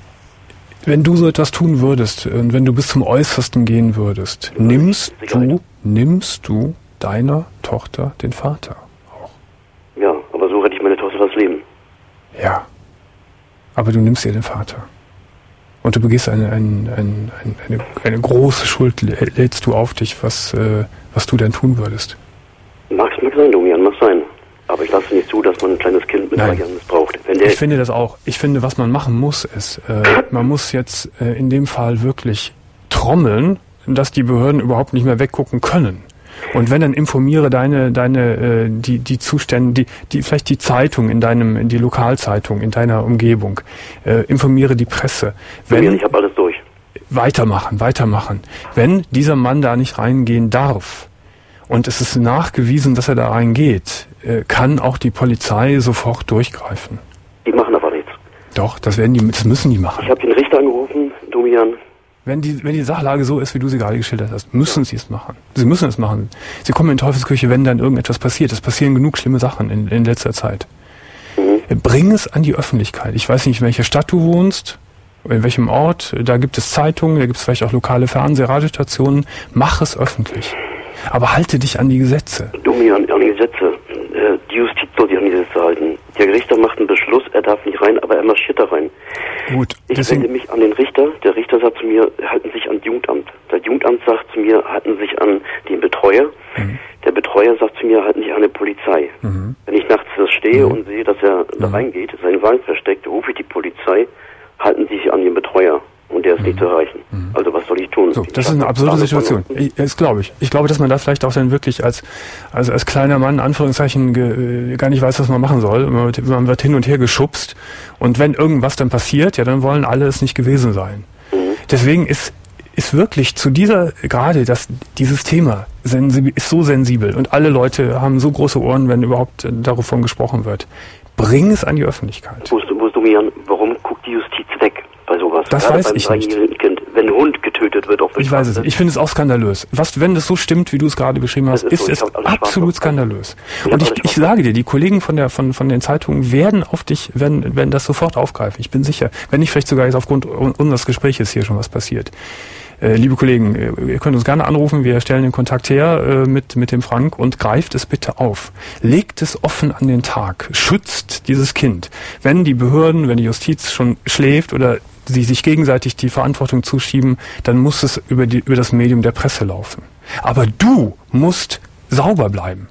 wenn du so etwas tun würdest und wenn du bis zum Äußersten gehen würdest, ja, nimmst du, nimmst du deiner Tochter den Vater auch. Ja, aber so rette ich meine Tochter das Leben. Ja, aber du nimmst ihr den Vater. Und du begehst eine, eine, eine, eine, eine große Schuld, lädst du auf dich, was, äh, was du denn tun würdest. Mag es mag sein, Domian, mag sein. Aber ich lasse nicht zu, dass man ein kleines Kind mit drei Jahren missbraucht. Wenn der ich finde das auch. Ich finde, was man machen muss, ist, äh, man muss jetzt äh, in dem Fall wirklich trommeln, dass die Behörden überhaupt nicht mehr weggucken können. Und wenn, dann informiere deine, deine, äh, die, die Zustände, die, die, vielleicht die Zeitung in deinem, in die Lokalzeitung, in deiner Umgebung, äh, informiere die Presse. Wenn, Domian, ich habe alles durch. Weitermachen, weitermachen. Wenn dieser Mann da nicht reingehen darf, und es ist nachgewiesen, dass er da reingeht, äh, kann auch die Polizei sofort durchgreifen. Die machen aber nichts. Doch, das werden die, das müssen die machen. Ich habe den Richter angerufen, Domian. Wenn die, wenn die Sachlage so ist, wie du sie gerade geschildert hast, müssen sie es machen. Sie müssen es machen. Sie kommen in Teufelsküche, wenn dann irgendetwas passiert. Es passieren genug schlimme Sachen in, in letzter Zeit. Mhm. Bring es an die Öffentlichkeit. Ich weiß nicht, in welcher Stadt du wohnst, in welchem Ort. Da gibt es Zeitungen, da gibt es vielleicht auch lokale Fernseh-, Radiostationen. Mach es öffentlich. Aber halte dich an die Gesetze. Domian, an die Gesetze. Äh, die Justiz soll sich an die Gesetze halten. Der Richter macht einen Beschluss, er darf nicht rein, aber er marschiert da rein. Gut. Ich deswegen wende mich an den Richter. Der Richter sagt zu mir, halten sich an das Jugendamt. Das Jugendamt sagt zu mir, halten sich an den Betreuer. Mhm. Der Betreuer sagt zu mir, halten sich an die Polizei. Mhm. Wenn ich nachts das stehe mhm. und sehe, dass er mhm. da reingeht, seinen Wagen versteckt, rufe ich die Polizei, halten sich an den Betreuer. Und der ist mhm. nicht zu erreichen. Mhm. Also was soll ich tun? So, das ist eine absurde Situation. Ich, das glaube ich. Ich glaube, dass man da vielleicht auch dann wirklich als also als kleiner Mann, Anführungszeichen, ge, gar nicht weiß, was man machen soll. Man wird, man wird hin und her geschubst. Und wenn irgendwas dann passiert, ja, dann wollen alle es nicht gewesen sein. Mhm. Deswegen ist ist wirklich zu dieser, gerade das dieses Thema sensibel, ist so sensibel und alle Leute haben so große Ohren, wenn überhaupt davon gesprochen wird. Bring es an die Öffentlichkeit. Wo ist, wo ist Domian, warum guckt die Justiz weg bei sowas? Das Gerade weiß ich nicht. Kind, wenn ein Hund getötet wird, auf Ich weiß es nicht. Ich finde es auch skandalös. Was, wenn das so stimmt, wie du es gerade beschrieben hast, ist, ist so, es absolut skandalös. Ich und ich, ich sage dir, die Kollegen von der, von, von den Zeitungen werden auf dich, werden, werden das sofort aufgreifen. Ich bin sicher. Wenn nicht vielleicht sogar jetzt aufgrund unseres Gespräches hier schon was passiert. Äh, liebe Kollegen, ihr könnt uns gerne anrufen, wir stellen den Kontakt her äh, mit, mit dem Frank und greift es bitte auf. Legt es offen an den Tag. Schützt dieses Kind. Wenn die Behörden, wenn die Justiz schon schläft oder sie sich gegenseitig die Verantwortung zuschieben, dann muss es über, die, über das Medium der Presse laufen. Aber du musst sauber bleiben.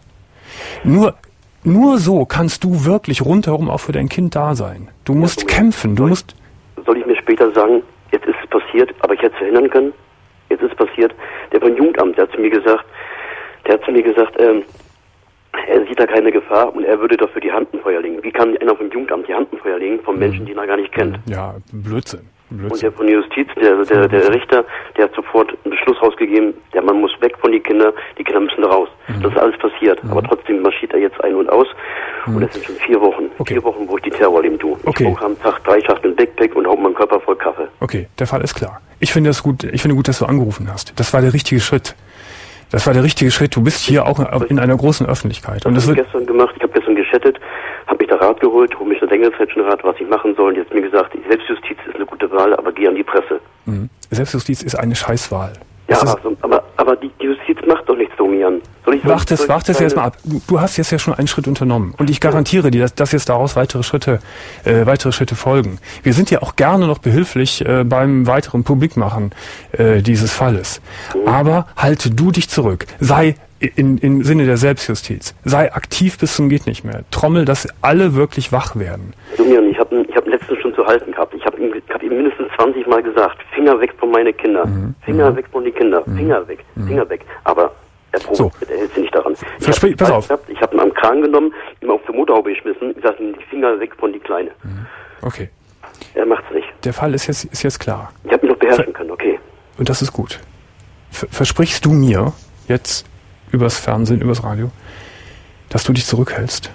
Nur, nur so kannst du wirklich rundherum auch für dein Kind da sein. Du musst ja, kämpfen. Du soll musst. Soll ich mir später sagen, jetzt ist es passiert, aber ich hätte es verhindern können. Jetzt ist es passiert. Der vom Jugendamt, der hat zu mir gesagt, der hat zu mir gesagt, ähm, er sieht da keine Gefahr und er würde dafür die Hand in Feuer legen. Wie kann einer vom Jugendamt die Hand in Feuer legen von Menschen, die ihn gar nicht kennt? Ja, Blödsinn. Blödsinn. Und der von der Justiz, der, der, der Richter, der hat sofort einen Beschluss rausgegeben, der Mann muss weg von den Kindern, die Kinder müssen da raus. Mhm. Das ist alles passiert. Mhm. Aber trotzdem marschiert er jetzt ein und aus. Mhm. Und das sind schon vier Wochen. Okay. Vier Wochen, wo ich die Terrorleben tue. Okay. Ich brauche am Tag drei Schachteln Backpack und hau meinen Körper voll Kaffee. Okay, der Fall ist klar. Ich finde es gut, ich finde gut, dass du angerufen hast. Das war der richtige Schritt. Das war der richtige Schritt. Du bist hier auch in einer großen Öffentlichkeit. Und das das habe ich gestern gemacht. Ich habe gestern geschattet, habe mich da Rat geholt, hole mich eine längere Zeit schon Rat, was ich machen soll. Jetzt mir gesagt, die Selbstjustiz ist eine gute Wahl, aber geh an die Presse. Mhm. Selbstjustiz ist eine Scheißwahl. Ja, aber, aber, aber die Justiz macht doch nichts, Domian. Soll ich Wart es, wart es jetzt mal ab. Du, du hast jetzt ja schon einen Schritt unternommen. Und ich garantiere dir, dass, dass jetzt daraus weitere Schritte, äh, weitere Schritte folgen. Wir sind ja auch gerne noch behilflich äh, beim weiteren Publikmachen äh, dieses Falles. Mhm. Aber halte du dich zurück. Sei in, im Sinne der Selbstjustiz. Sei aktiv bis zum geht nicht mehr. Trommel, dass alle wirklich wach werden. Domian, ich habe ich hab letztens schon zu halten gehabt. Ich habe ihm, hab ihm mindestens zwanzig Mal gesagt, Finger weg von meine Kinder. Mhm. Finger mhm. weg von die Kinder. Mhm. Finger weg. Mhm. Finger weg. Aber er probiert, so. Er hält sich nicht daran. Ich Verspr- pass auf. Gehabt, ich habe ihn am Kragen genommen, ihm auf die Motorhaube geschmissen, gesagt, die Finger weg von die Kleine. Mhm. Okay. Er macht's nicht. Der Fall ist jetzt, ist jetzt klar. Ich habe ihn noch beherrschen Ver- können, okay. Und das ist gut. Ver- versprichst du mir jetzt übers Fernsehen, übers Radio, dass du dich zurückhältst?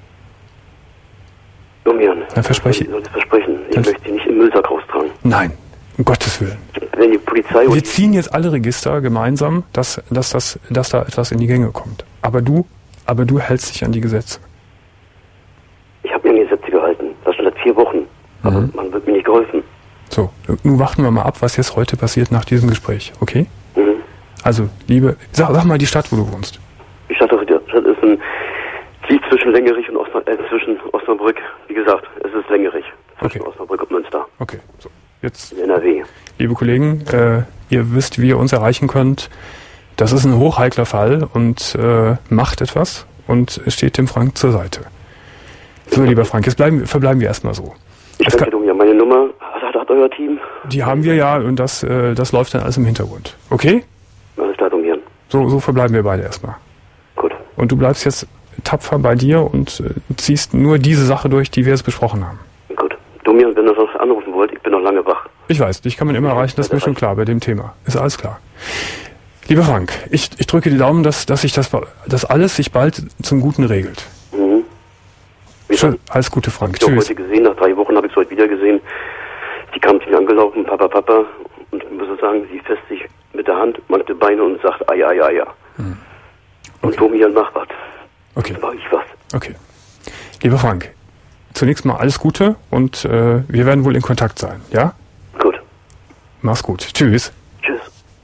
Domian, dann verspreche ich. Ich versprechen. Ich möchte sie nicht im Müllsack raustragen. Nein, um Gottes Willen. Wenn die Polizei... Wir ziehen jetzt alle Register gemeinsam, dass, dass, das, dass da etwas in die Gänge kommt. Aber du, aber du hältst dich an die Gesetze. Ich habe mir an die Gesetze gehalten. Das schon seit vier Wochen. Aber mhm. man wird mir nicht geholfen. So, nun warten wir mal ab, was jetzt heute passiert nach diesem Gespräch, okay? Mhm. Also, liebe, sag, sag mal die Stadt, wo du wohnst. Die Stadt, die Stadt ist ein liegt zwischen Längerich und Osna, äh, zwischen Osnabrück. Wie gesagt, es ist Längerich. Zwischen okay. Osnabrück und Münster. Okay, so. Jetzt, in N R W. Liebe Kollegen, äh, ihr wisst, wie ihr uns erreichen könnt. Das ist ein hochheikler Fall und äh, macht etwas und steht dem Frank zur Seite. So, lieber Frank, jetzt bleiben, verbleiben wir erstmal so. Ich danke dir, meine Nummer. Hat, hat euer Team? Die haben wir ja und das, äh, das läuft dann alles im Hintergrund. Okay? Alles klar, Domian. So, so verbleiben wir beide erstmal. Gut. Und du bleibst jetzt tapfer bei dir und äh, ziehst nur diese Sache durch, die wir jetzt besprochen haben. Gut. Domian, wenn ihr noch anrufen wollt, ich bin noch lange wach. Ich weiß, dich kann man immer erreichen, das ist mir schon klar bei dem Thema. Ist alles klar. Lieber Frank, ich, ich drücke die Daumen, dass, dass sich das, dass alles sich bald zum Guten regelt. Mhm. Schön, alles Gute, Frank. Ich habe heute gesehen, nach drei Wochen habe ich es heute wieder gesehen. Sie kam zu mir angelaufen, Papa, Papa, und ich muss sagen, sie fässt sich mit der Hand, macht die Beine und sagt, ai, ai, ai, ai. Mhm. Und okay. Domian, mach was. Okay. Mach ich was. Okay. Lieber Frank, zunächst mal alles Gute und äh, wir werden wohl in Kontakt sein, ja? Gut. Mach's gut. Tschüss. Tschüss.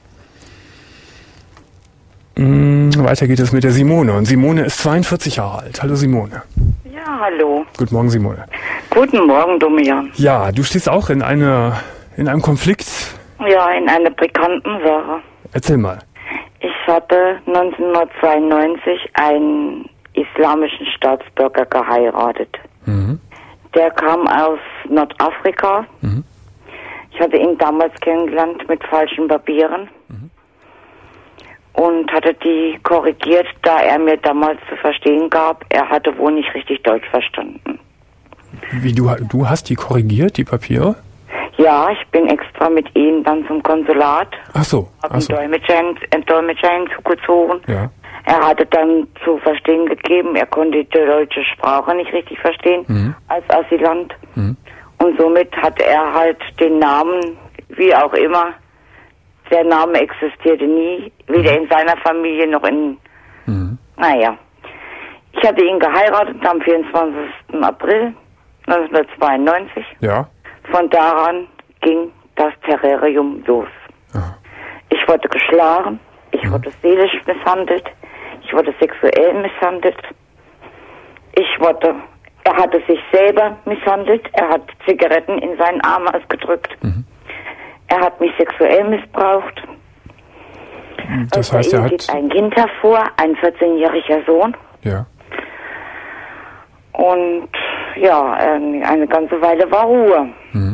Mm, weiter geht es mit der Simone. Und Simone ist zweiundvierzig Jahre alt. Hallo Simone. Ja, hallo. Guten Morgen, Simone. Guten Morgen, Domian. Ja, du stehst auch in einer, in einem Konflikt. Ja, in einer brisanten Sache. Erzähl mal. Ich hatte neunzehnhundertzweiundneunzig einen islamischen Staatsbürger geheiratet. Mhm. Der kam aus Nordafrika. Mhm. Ich hatte ihn damals kennengelernt mit falschen Papieren. Mhm. Und hatte die korrigiert, da er mir damals zu verstehen gab, er hatte wohl nicht richtig Deutsch verstanden. Wie, du, du hast die korrigiert, die Papiere? Ja, ich bin extra mit ihm dann zum Konsulat. Ach so. Habe einen Dolmetscher, einen Dolmetscher hinzugezogen. Ja. Er hatte dann zu verstehen gegeben, er konnte die deutsche Sprache nicht richtig verstehen mhm. als Asylant. Mhm. Und somit hat er halt den Namen, wie auch immer, der Name existierte nie, weder mhm. in seiner Familie noch in... Mhm. Naja. Ich hatte ihn geheiratet am vierundzwanzigsten April neunzehnhundertzweiundneunzig. Ja. Von daran ging das Terrarium los. Aha. Ich wurde geschlagen, ich mhm. wurde seelisch misshandelt, ich wurde sexuell misshandelt, ich wurde... Er hatte sich selber misshandelt, er hat Zigaretten in seinen Arm ausgedrückt. Mhm. Er hat mich sexuell missbraucht. Das Aus heißt, der er Ehe hat... geht ein Kind hervor, ein vierzehnjähriger Sohn. Ja. Und ja, eine ganze Weile war Ruhe. Mhm.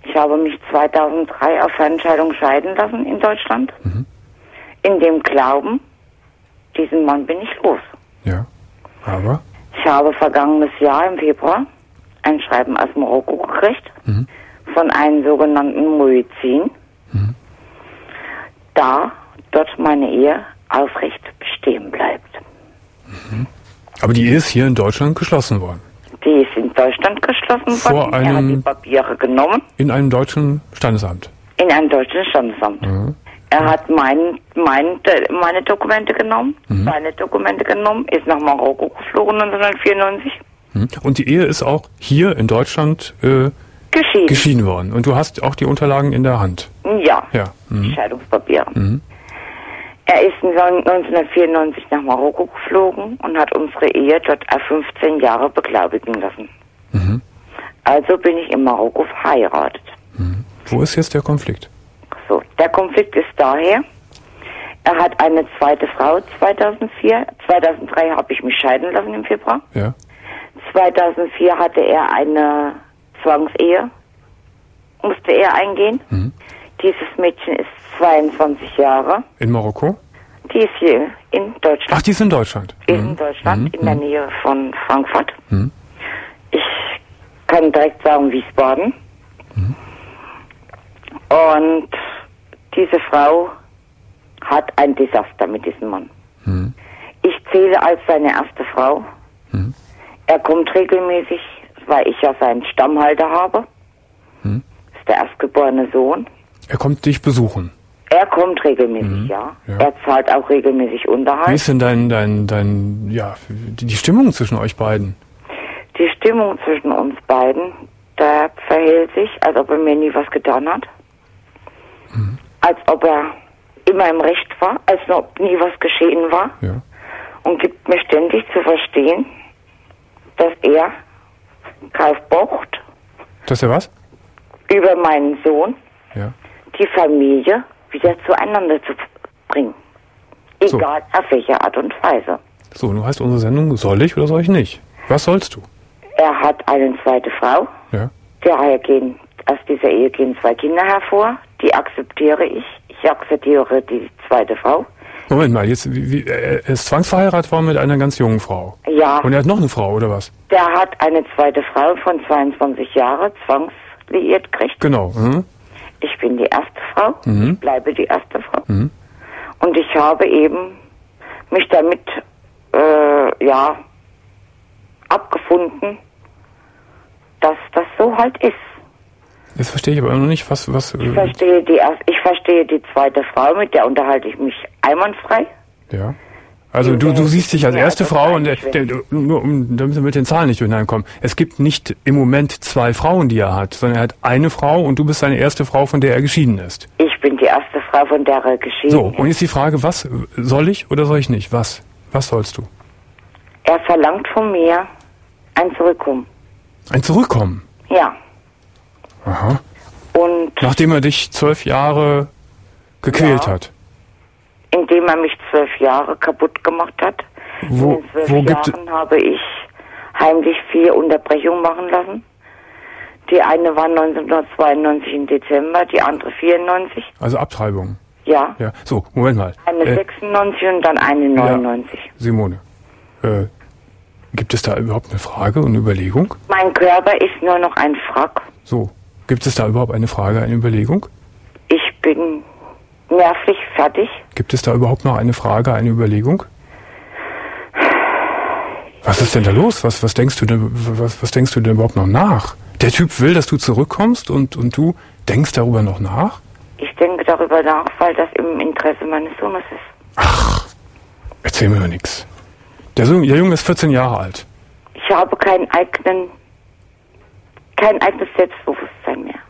Ich habe mich zweitausenddrei auf Fernentscheidung scheiden lassen in Deutschland. Mhm. In dem Glauben, diesen Mann bin ich los. Ja, aber? Ich habe vergangenes Jahr im Februar ein Schreiben aus Marokko gekriegt, Mhm. von einem sogenannten Muezzin, Mhm. da dort meine Ehe aufrecht bestehen bleibt. Mhm. Aber die Ehe ist hier in Deutschland geschlossen worden? Die ist in Deutschland geschlossen Vor worden. Er hat einem- die Papiere genommen. In einem deutschen Standesamt? In einem deutschen Standesamt. Mhm. Er hat mein, mein, meine Dokumente genommen, Mhm. seine Dokumente genommen, ist nach Marokko geflogen neunzehnhundertvierundneunzig. Mhm. Und die Ehe ist auch hier in Deutschland äh, Geschieden. geschieden worden. Und du hast auch die Unterlagen in der Hand? Ja, Ja. die Mhm. Scheidungspapiere. Mhm. Er ist neunzehnhundertvierundneunzig nach Marokko geflogen und hat unsere Ehe dort auf fünfzehn Jahre beglaubigen lassen. Mhm. Also bin ich in Marokko verheiratet. Mhm. Wo ist jetzt der Konflikt? So, der Konflikt ist daher, er hat eine zweite Frau zweitausendvier, zweitausenddrei habe ich mich scheiden lassen im Februar. Ja. zweitausendvier hatte er eine Zwangsehe, musste er eingehen. Mhm. Dieses Mädchen ist zweiundzwanzig Jahre. In Marokko? Die ist hier in Deutschland. Ach, die ist in Deutschland? Die ist Mhm. in Deutschland, Mhm. in der Nähe von Frankfurt. Mhm. Ich kann direkt sagen Wiesbaden. Mhm. Und diese Frau hat ein Desaster mit diesem Mann. Mhm. Ich zähle als seine erste Frau. Mhm. Er kommt regelmäßig, weil ich ja seinen Stammhalter habe. Mhm. Ist der erstgeborene Sohn. Er kommt dich besuchen. Er kommt regelmäßig, Mhm. ja. Ja. Er zahlt auch regelmäßig Wie Unterhalt. ist denn dein, dein, dein, ja, die die Stimmung zwischen euch beiden? Die Stimmung zwischen uns beiden, der verhält sich, als ob er mir nie was getan hat. Mhm. Als ob er immer im Recht war, als ob nie was geschehen war. Ja. Und gibt mir ständig zu verstehen, dass er drauf pocht, Das ist ja was? über meinen Sohn Ja. die Familie wieder zueinander zu bringen. So. Egal auf welche Art und Weise. So, nun heißt unsere Sendung, soll ich oder soll ich nicht? Was sollst du? Er hat eine zweite Frau. Ja. Daher gehen, aus dieser Ehe gehen zwei Kinder hervor. Die akzeptiere ich. Ich akzeptiere die zweite Frau. Moment mal, jetzt, wie, wie, er ist zwangsverheiratet worden mit einer ganz jungen Frau. Ja, Und er hat noch eine Frau, oder was? der hat eine zweite Frau von zweiundzwanzig Jahren zwangsliiert gekriegt. Genau. Mhm. Ich bin die erste Frau. Mhm. Ich bleibe die erste Frau. Mhm. Und ich habe eben mich damit, äh, ja, abgefunden, dass das so halt ist. Jetzt verstehe ich aber noch nicht, was... was Ich äh, verstehe die erst, ich verstehe die zweite Frau, mit der unterhalte ich mich einwandfrei. ja. Also du, du siehst dich als erste Frau und der, der, nur um, damit wir mit den Zahlen nicht durcheinander kommen. Es gibt nicht im Moment zwei Frauen, die er hat, sondern er hat eine Frau und du bist seine erste Frau, von der er geschieden ist. Ich bin die erste Frau, von der er geschieden So, ist. und jetzt die Frage, was soll ich oder soll ich nicht? Was? Was sollst du? Er verlangt von mir ein Zurückkommen. Ein Zurückkommen. Ja. Aha. Und Nachdem er dich zwölf Jahre gequält Ja. hat. indem er mich zwölf Jahre kaputt gemacht hat. Wo- In den zwölf wo gibt- Jahren habe ich heimlich vier Unterbrechungen machen lassen. Die eine war neunzehnhundertzweiundneunzig im Dezember, die andere vierundneunzig. Also Abtreibung. Ja. Ja. So, Moment mal. Eine Äh, sechsundneunzig und dann eine neunundneunzig. Simone, äh, gibt es da überhaupt eine Frage und eine Überlegung? Mein Körper ist nur noch ein Frack. So, gibt es da überhaupt eine Frage, eine Überlegung? Ich bin nervlich fertig. Gibt es da überhaupt noch eine Frage, eine Überlegung? Was ist denn da los? Was, was denkst du denn, was, was denkst du denn überhaupt noch nach? Der Typ will, dass du zurückkommst und, und du denkst darüber noch nach? Ich denke darüber nach, weil das im Interesse meines Sohnes ist. Erzähl mir doch nichts. Der, Sohn, der Junge ist vierzehn Jahre alt. Ich habe keinen eigenen, kein eigenes Selbstbewusstsein mehr.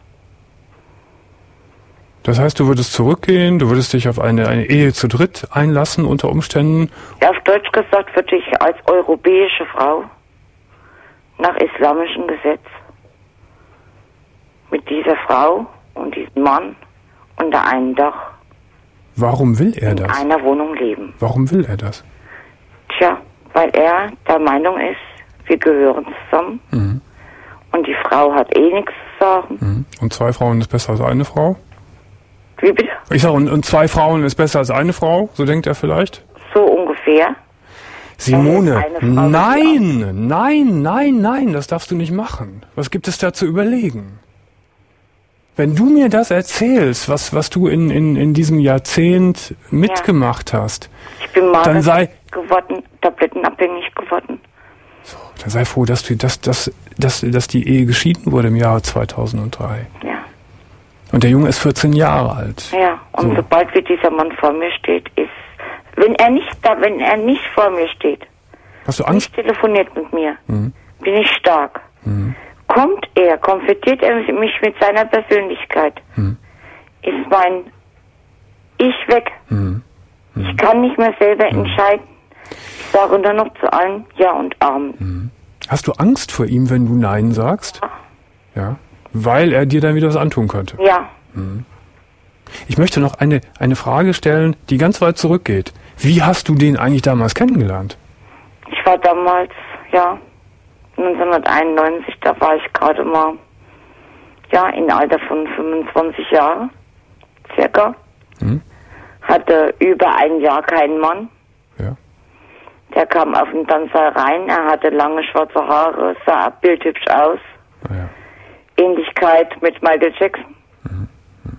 Das heißt, du würdest zurückgehen, du würdest dich auf eine, eine Ehe zu dritt einlassen unter Umständen. Ja, auf Deutsch gesagt würde ich als europäische Frau nach islamischem Gesetz mit dieser Frau und diesem Mann unter einem Dach Warum will er in das? einer Wohnung leben. Warum will er das? Tja, weil er der Meinung ist, wir gehören zusammen Mhm. und die Frau hat eh nichts sagen. Mhm. Und zwei Frauen ist besser als eine Frau? Wie bitte? Ich sage, und, und zwei Frauen ist besser als eine Frau? So denkt er vielleicht? So ungefähr. Simone, nein, nein, nein, nein, das darfst du nicht machen. Was gibt es da zu überlegen? Wenn du mir das erzählst, was, was du in, in, in diesem Jahrzehnt mitgemacht ja. hast, ich bin mal dann sei geworden, tablettenabhängig geworden. So, dann sei froh, dass du, dass, dass, dass, dass die Ehe geschieden wurde im Jahre zweitausenddrei. Ja. Und der Junge ist vierzehn Jahre alt. Ja, und so. Sobald wie dieser Mann vor mir steht, ist, wenn er nicht da, wenn er nicht vor mir steht, hast du Angst? Nicht telefoniert mit mir, mhm. bin ich stark. Mhm. Kommt er, konfrontiert er mich mit seiner Persönlichkeit, mhm. ist mein Ich weg. Mhm. Mhm. Ich kann nicht mehr selber mhm. entscheiden. Ich sage nur noch zu allen Ja und Amen. Mhm. Hast du Angst vor ihm, wenn du Nein sagst? Ja. Ja. Weil er dir dann wieder was antun könnte? Ja. Mhm. Ich möchte noch eine, eine Frage stellen, die ganz weit zurückgeht. Wie hast du den eigentlich damals kennengelernt? Ich war damals, ja, neunzehnhunderteinundneunzig, da war ich gerade mal, ja, im Alter von fünfundzwanzig Jahren, circa. Mhm. Hatte über ein Jahr keinen Mann. Ja. Der kam auf den Tanzsaal rein, er hatte lange schwarze Haare, sah bildhübsch aus. Ah, ja. Ähnlichkeit mit Michael Jackson. Mhm. Mhm.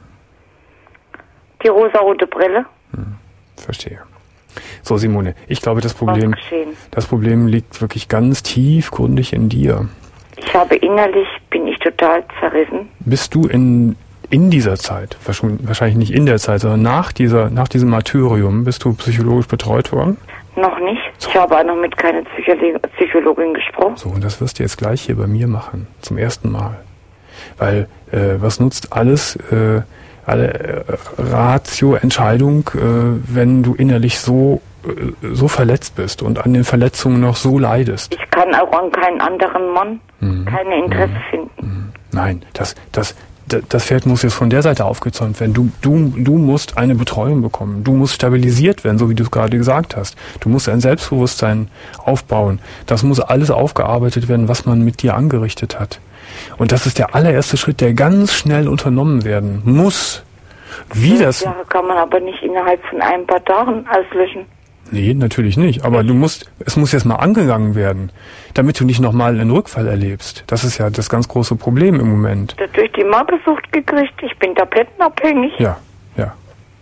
Die rosarote Brille. Mhm. Verstehe. So, Simone, ich glaube, das Problem, das Problem liegt wirklich ganz tiefgründig in dir. Ich habe innerlich, bin ich total zerrissen. Bist du in, in dieser Zeit, wahrscheinlich nicht in der Zeit, sondern nach dieser, nach diesem Martyrium, bist du psychologisch betreut worden? Noch nicht. Ich habe auch noch mit keiner Psycholo- Psychologin gesprochen. So, und das wirst du jetzt gleich hier bei mir machen, zum ersten Mal. Weil, äh, was nutzt alles, äh, alle äh, Ratio, Entscheidung, äh, wenn du innerlich so, äh, so verletzt bist und an den Verletzungen noch so leidest? Ich kann auch an keinen anderen Mann mhm. keine Interesse mhm. finden. Mhm. Nein, das, das, das Pferd muss jetzt von der Seite aufgezäumt werden. Du, du, du musst eine Betreuung bekommen. Du musst stabilisiert werden, so wie du es gerade gesagt hast. Du musst ein Selbstbewusstsein aufbauen. Das muss alles aufgearbeitet werden, was man mit dir angerichtet hat. Und das ist der allererste Schritt, der ganz schnell unternommen werden muss. Wie das? Ja, kann man aber nicht innerhalb von ein paar Tagen auslöschen. Nee, natürlich nicht. Aber du musst, es muss jetzt mal angegangen werden, damit du nicht nochmal einen Rückfall erlebst. Das ist ja das ganz große Problem im Moment. Durch die Magersucht gekriegt, ich bin tablettenabhängig. Ja, ja.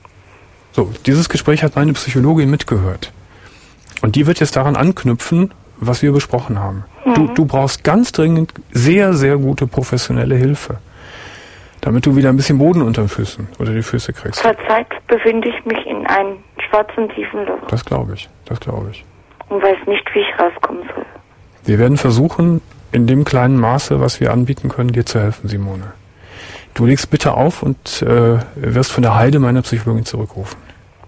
So, dieses Gespräch hat meine Psychologin mitgehört. Und die wird jetzt daran anknüpfen, was wir besprochen haben. Mhm. Du, du brauchst ganz dringend sehr, sehr gute professionelle Hilfe, damit du wieder ein bisschen Boden unter den Füßen oder die Füße kriegst. Zurzeit befinde ich mich in einem schwarzen, tiefen Loch. Das glaube ich, das glaube ich. Und weiß nicht, wie ich rauskommen soll. Wir werden versuchen, in dem kleinen Maße, was wir anbieten können, dir zu helfen, Simone. Du legst bitte auf und äh, wirst von der Heide meiner Psychologin zurückrufen.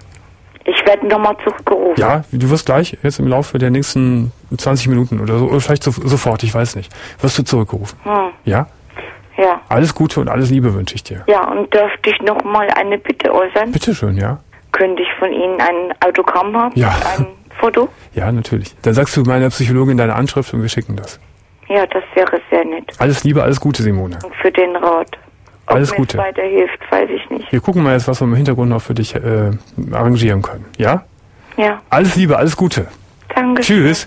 Ich werde nochmal zurückgerufen. Ja, du wirst gleich, jetzt im Laufe der nächsten zwanzig Minuten oder so, oder vielleicht so, sofort, ich weiß nicht, wirst du zurückgerufen. Hm. Ja? Ja. Alles Gute und alles Liebe wünsche ich dir. Ja, und dürfte ich noch mal eine Bitte äußern? Bitte schön, ja. Könnte ich von Ihnen ein Autogramm haben? Ja. Ein Foto? Ja, natürlich. Dann sagst du meiner Psychologin deine Anschrift und wir schicken das. Ja, das wäre sehr nett. Alles Liebe, alles Gute, Simone. Und für den Rat. Ob alles mir Gute. es weiterhilft, weiß ich nicht. Wir gucken mal jetzt, was wir im Hintergrund noch für dich äh, arrangieren können. Ja? Ja. Alles Liebe, alles Gute. Danke. Tschüss.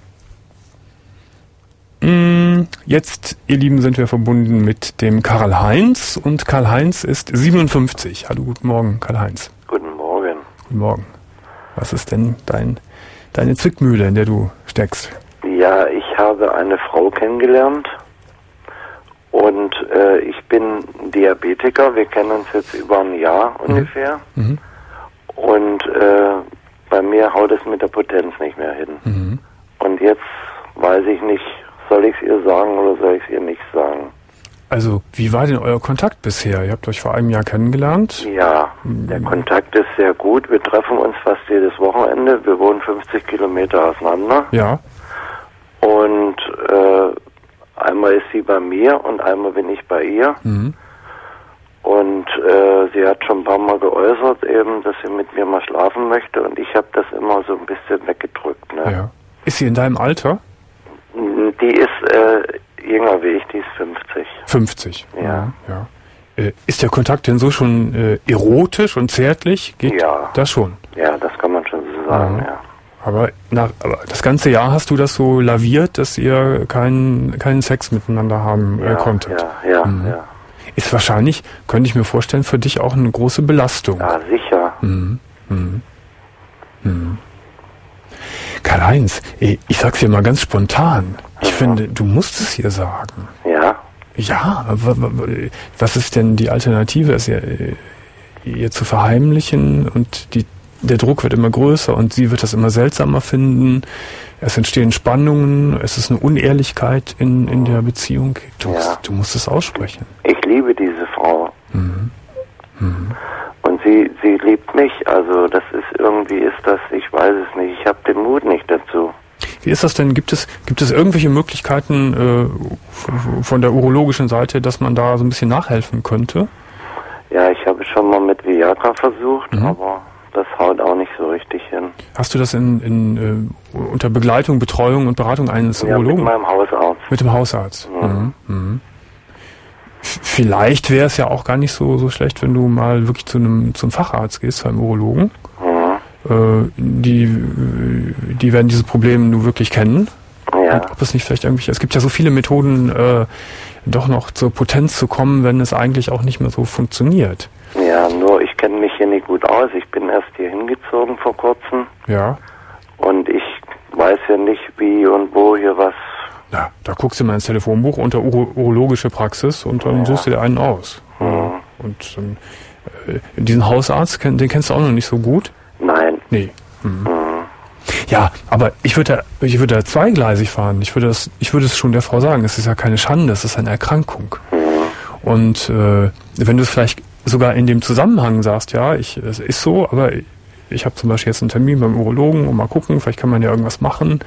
Jetzt, ihr Lieben, sind wir verbunden mit dem Karl-Heinz und Karl-Heinz ist siebenundfünfzig. Hallo, guten Morgen, Karl-Heinz. Guten Morgen. Guten Morgen. Was ist denn dein, deine Zwickmühle, in der du steckst? Ja, ich habe eine Frau kennengelernt und äh, ich bin Diabetiker. Wir kennen uns jetzt über ein Jahr mhm. ungefähr mhm. und äh, bei mir haut es mit der Potenz nicht mehr hin. Mhm. Und jetzt weiß ich nicht, soll ich es ihr sagen oder soll ich es ihr nicht sagen? Also, wie war denn euer Kontakt bisher? Ihr habt euch vor einem Jahr kennengelernt? Ja, der Kontakt ist sehr gut. Wir treffen uns fast jedes Wochenende. Wir wohnen fünfzig Kilometer auseinander. Ja. Und äh, einmal ist sie bei mir und einmal bin ich bei ihr. Mhm. Und äh, sie hat schon ein paar Mal geäußert, eben, dass sie mit mir mal schlafen möchte. Und ich habe das immer so ein bisschen weggedrückt. Ne? Ja. Ist sie in deinem Alter? Die ist äh, jünger wie ich, die ist fünfzig. fünfzig. Ja. ja. Äh, ist der Kontakt denn so schon äh, erotisch und zärtlich? Geht ja. das schon? Ja, das kann man schon so sagen, ja. ja. Aber, nach, aber das ganze Jahr hast du das so laviert, dass ihr keinen keinen Sex miteinander haben äh, ja, konntet? Ja, ja, mhm. ja. Ist wahrscheinlich, könnte ich mir vorstellen, für dich auch eine große Belastung. Ja, sicher. Mhm. Mhm. Mhm. Karl-Heinz, ich sag's dir mal ganz spontan. Ich ja. finde, du musst es hier sagen. Ja? Ja, was ist denn die Alternative? Es ihr, ihr zu verheimlichen und die, der Druck wird immer größer und sie wird das immer seltsamer finden. Es entstehen Spannungen, es ist eine Unehrlichkeit in, in der Beziehung. Du, ja. musst, du musst es aussprechen. Ich liebe diese Frau. Mhm. Mhm. Und sie, sie liebt mich, also das ist irgendwie ist das, ich weiß es nicht, ich habe den Mut nicht dazu. Wie ist das denn? Gibt es, gibt es irgendwelche Möglichkeiten äh, von der urologischen Seite, dass man da so ein bisschen nachhelfen könnte? Ja, ich habe schon mal mit Viagra versucht, mhm. aber das haut auch nicht so richtig hin. Hast du das in, in äh, unter Begleitung, Betreuung und Beratung eines ja, Urologen? Mit meinem Hausarzt. Mit dem Hausarzt. Mhm. Mhm. Mhm. Vielleicht wäre es ja auch gar nicht so so schlecht, wenn du mal wirklich zu einem zum Facharzt gehst, zu einem Urologen. Mhm. Äh, die die werden dieses Problem nur wirklich kennen. Ja. Und ob es nicht vielleicht irgendwie, es gibt ja so viele Methoden, äh, doch noch zur Potenz zu kommen, wenn es eigentlich auch nicht mehr so funktioniert. Ja, nur ich kenne mich hier nicht gut aus. Ich bin erst hier hingezogen vor kurzem. Ja. Und ich weiß ja nicht, wie und wo hier was. Na, da guckst du mal ins Telefonbuch unter Uro- urologische Praxis und dann ja. suchst du dir einen aus. Mhm. Und ähm, äh, diesen Hausarzt, den kennst du auch noch nicht so gut? Nein. Nee. Mhm. Mhm. Ja, aber ich würde da, ich würde da zweigleisig fahren. Ich würde das, ich würde es schon der Frau sagen. Es ist ja keine Schande, es ist eine Erkrankung. Mhm. Und äh, wenn du es vielleicht sogar in dem Zusammenhang sagst, ja, ich, es ist so, aber ich habe zum Beispiel jetzt einen Termin beim Urologen und mal gucken, vielleicht kann man ja irgendwas machen,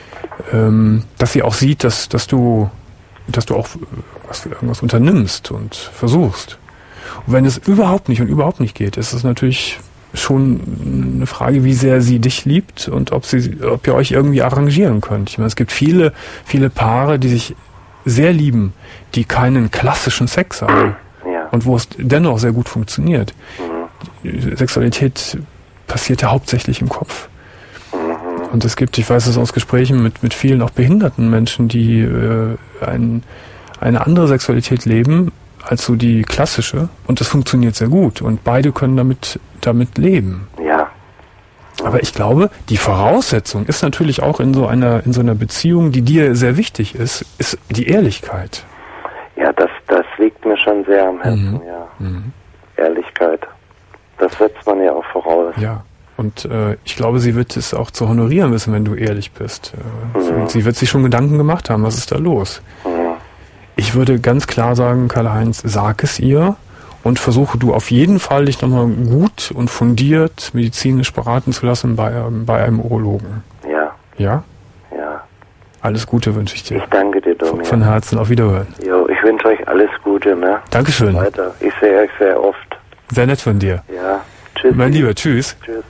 ähm, dass sie auch sieht, dass, dass du, dass du auch was, irgendwas unternimmst und versuchst. Und wenn es überhaupt nicht und überhaupt nicht geht, ist es natürlich schon eine Frage, wie sehr sie dich liebt und ob sie, ob ihr euch irgendwie arrangieren könnt. Ich meine, es gibt viele, viele Paare, die sich sehr lieben, die keinen klassischen Sex haben. Ja. Und wo es dennoch sehr gut funktioniert. Mhm. Sexualität passiert ja hauptsächlich im Kopf. Mhm. Und es gibt, ich weiß es aus Gesprächen mit, mit vielen auch behinderten Menschen, die äh, ein, eine andere Sexualität leben als so die klassische. Und das funktioniert sehr gut. Und beide können damit, damit leben. Ja. Mhm. Aber ich glaube, die Voraussetzung ist natürlich auch in so einer, in so einer Beziehung, die dir sehr wichtig ist, ist die Ehrlichkeit. Ja, das, das liegt mir schon sehr am Herzen, Mhm. ja. Mhm. Ehrlichkeit. Das setzt man ja auch voraus. Ja. Und äh, ich glaube, sie wird es auch zu honorieren wissen, wenn du ehrlich bist. Äh, Mhm. Sie wird sich schon Gedanken gemacht haben, was ist da los? Mhm. Ich würde ganz klar sagen, Karl-Heinz, sag es ihr und versuche du auf jeden Fall, dich nochmal gut und fundiert medizinisch beraten zu lassen bei, ähm, bei einem Urologen. Ja. Ja? Ja. Alles Gute wünsche ich dir. Ich danke dir, Domian. Von Herzen, auf Wiederhören. Jo, ich wünsche euch alles Gute, ne? Dankeschön. Weiter. Ich sehe euch sehr oft. Sehr nett von dir. Ja. Tschüss. Mein Lieber, tschüss. Tschüss.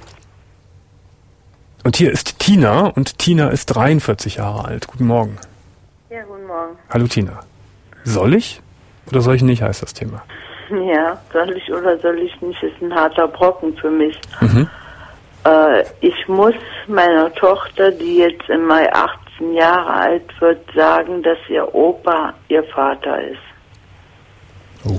Und hier ist Tina und Tina ist dreiundvierzig Jahre alt. Guten Morgen. Ja, guten Morgen. Hallo Tina. Soll ich oder soll ich nicht, heißt das Thema. Ja, soll ich oder soll ich nicht, ist ein harter Brocken für mich. Mhm. Äh, ich muss meiner Tochter, die jetzt im Mai achtzehn Jahre alt wird, sagen, dass ihr Opa ihr Vater ist. Oh.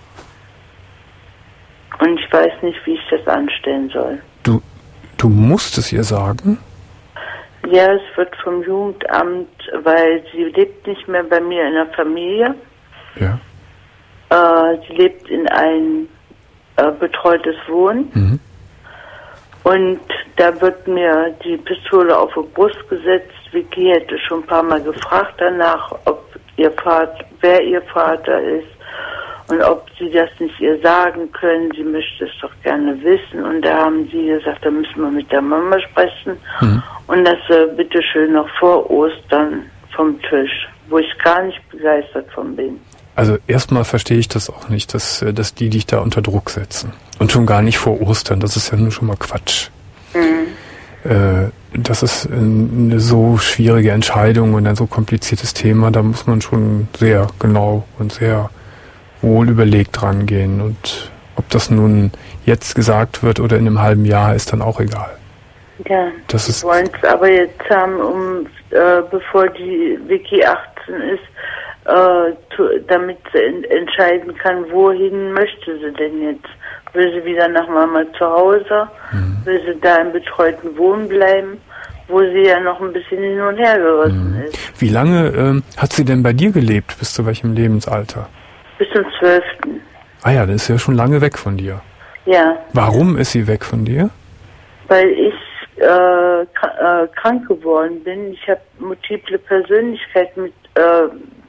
Und ich weiß nicht, wie ich das anstellen soll. Du, du musst es ihr sagen? Ja, es wird vom Jugendamt, weil sie lebt nicht mehr bei mir in der Familie. Ja. Äh, sie lebt in ein äh, betreutes Wohnen. Mhm. Und da wird mir die Pistole auf die Brust gesetzt. Vicky hätte schon ein paar Mal gefragt danach, ob ihr Vater, wer ihr Vater ist und ob sie das nicht ihr sagen können. Sie möchte es doch gerne wissen. Und da haben sie gesagt, da müssen wir mit der Mama sprechen. Mhm. Und das äh, bitte schön noch vor Ostern vom Tisch, wo ich gar nicht begeistert von bin. Also erstmal verstehe ich das auch nicht, dass, dass die dich da unter Druck setzen. Und schon gar nicht vor Ostern, das ist ja nur schon mal Quatsch. Mhm. Äh, das ist eine so schwierige Entscheidung und ein so kompliziertes Thema, da muss man schon sehr genau und sehr wohl überlegt rangehen. Und ob das nun jetzt gesagt wird oder in einem halben Jahr, ist dann auch egal. Ja, das wir wollen es aber jetzt haben, um äh, bevor die Vicky achtzehn ist, äh, zu, damit sie en- entscheiden kann, wohin möchte sie denn jetzt. Will sie wieder nach Mama zu Hause? Mhm. Will sie da im betreuten Wohnen bleiben, wo sie ja noch ein bisschen hin und her gerissen mhm. ist? Wie lange ähm, hat sie denn bei dir gelebt? Bis zu welchem Lebensalter? Bis zum zwölften Ah ja, dann ist sie ja schon lange weg von dir. Ja. Warum ist sie weg von dir? Weil ich äh, kr- äh, krank geworden bin. Ich habe multiple Persönlichkeit mit äh,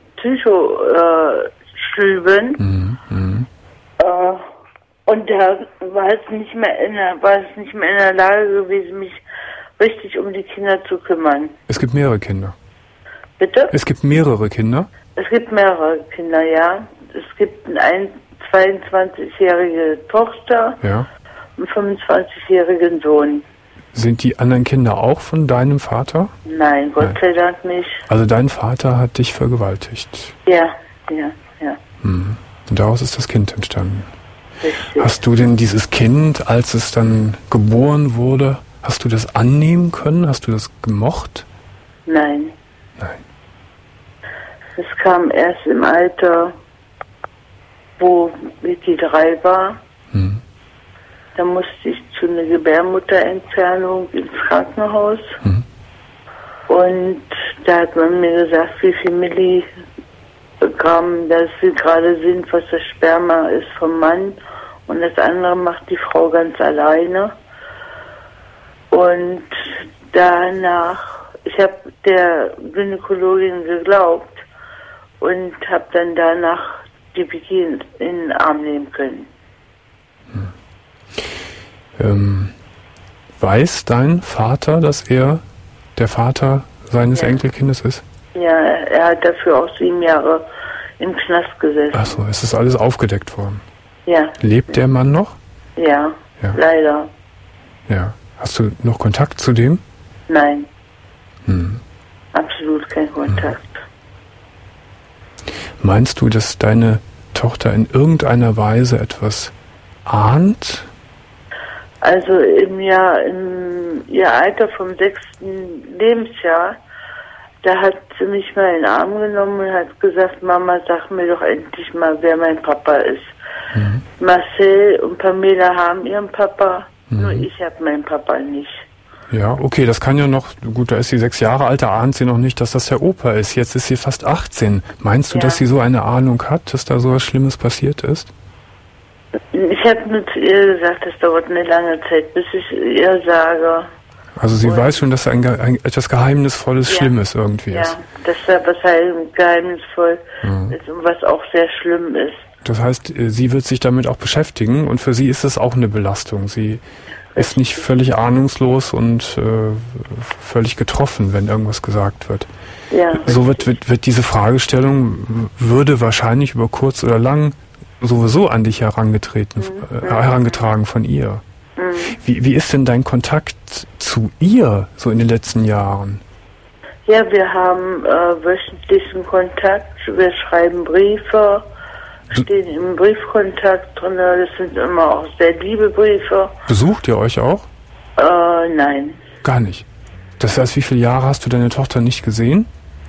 Psychoschüben. Mhm. Mhm. Äh, und da war es nicht mehr in der, war es nicht mehr in der Lage gewesen, mich richtig um die Kinder zu kümmern. Es gibt mehrere Kinder. Bitte? Es gibt mehrere Kinder? Es gibt mehrere Kinder, ja. Es gibt eine zweiundzwanzigjährige Tochter Ja. und einen fünfundzwanzigjährigen Sohn. Sind die anderen Kinder auch von deinem Vater? Nein, Gott Nein. sei Dank nicht. Also dein Vater hat dich vergewaltigt. Ja, ja, ja. Mhm. Und daraus ist das Kind entstanden. Richtig. Hast du denn dieses Kind, als es dann geboren wurde, hast du das annehmen können? Hast du das gemocht? Nein. Nein. Es kam erst im Alter, wo Vicky drei war. Mhm. Da musste ich zu einer Gebärmutterentfernung ins Krankenhaus. Mhm. Und da hat man mir gesagt, wie viel Milligramm das sie gerade sind, was das Sperma ist vom Mann. Und das andere macht die Frau ganz alleine. Und danach, ich habe der Gynäkologin geglaubt und habe dann danach die Vicky in, in den Arm nehmen können. Hm. Ähm, weiß dein Vater, dass er der Vater seines Ja. Enkelkindes ist? Ja, er hat dafür auch sieben Jahre im Knast gesessen. Ach so, es ist alles aufgedeckt worden. Ja. Lebt der Mann noch? Ja, Ja. leider. Ja. Hast du noch Kontakt zu dem? Nein, Hm. absolut kein Kontakt. Meinst du, dass deine Tochter in irgendeiner Weise etwas ahnt? Also im Jahr, im ihr Alter vom sechsten Lebensjahr, da hat sie mich mal in den Arm genommen und hat gesagt, Mama, sag mir doch endlich mal, wer mein Papa ist. Mhm. Marcel und Pamela haben ihren Papa, Mhm. nur ich habe meinen Papa nicht. Ja, okay, das kann ja noch, gut, da ist sie sechs Jahre alt, da ahnt sie noch nicht, dass das der Opa ist. Jetzt ist sie fast achtzehn. Meinst du, Ja. dass sie so eine Ahnung hat, dass da so was Schlimmes passiert ist? Ich habe nur zu ihr gesagt, das dauert eine lange Zeit, bis ich ihr sage. Also sie Und- weiß schon, dass da ein, Ge- ein etwas Geheimnisvolles, Ja. Schlimmes irgendwie Ja, ist. dass da was halt geheimnisvoll Mhm. ist und was auch sehr schlimm ist. Das heißt, äh, sie wird sich damit auch beschäftigen und für sie ist es auch eine Belastung. Sie ist nicht völlig ahnungslos und äh, völlig getroffen, wenn irgendwas gesagt wird. Ja. So wird, wird, wird diese Fragestellung, würde wahrscheinlich über kurz oder lang sowieso an dich herangetreten, äh, herangetragen von ihr. Mhm. Wie, wie ist denn dein Kontakt zu ihr so in den letzten Jahren? Ja, wir haben äh, wöchentlichen Kontakt, wir schreiben Briefe, stehen im Briefkontakt drin, das sind immer auch sehr liebe Briefe. Besucht ihr euch auch? Äh, nein. Gar nicht. Das heißt, wie viele Jahre hast du deine Tochter nicht gesehen?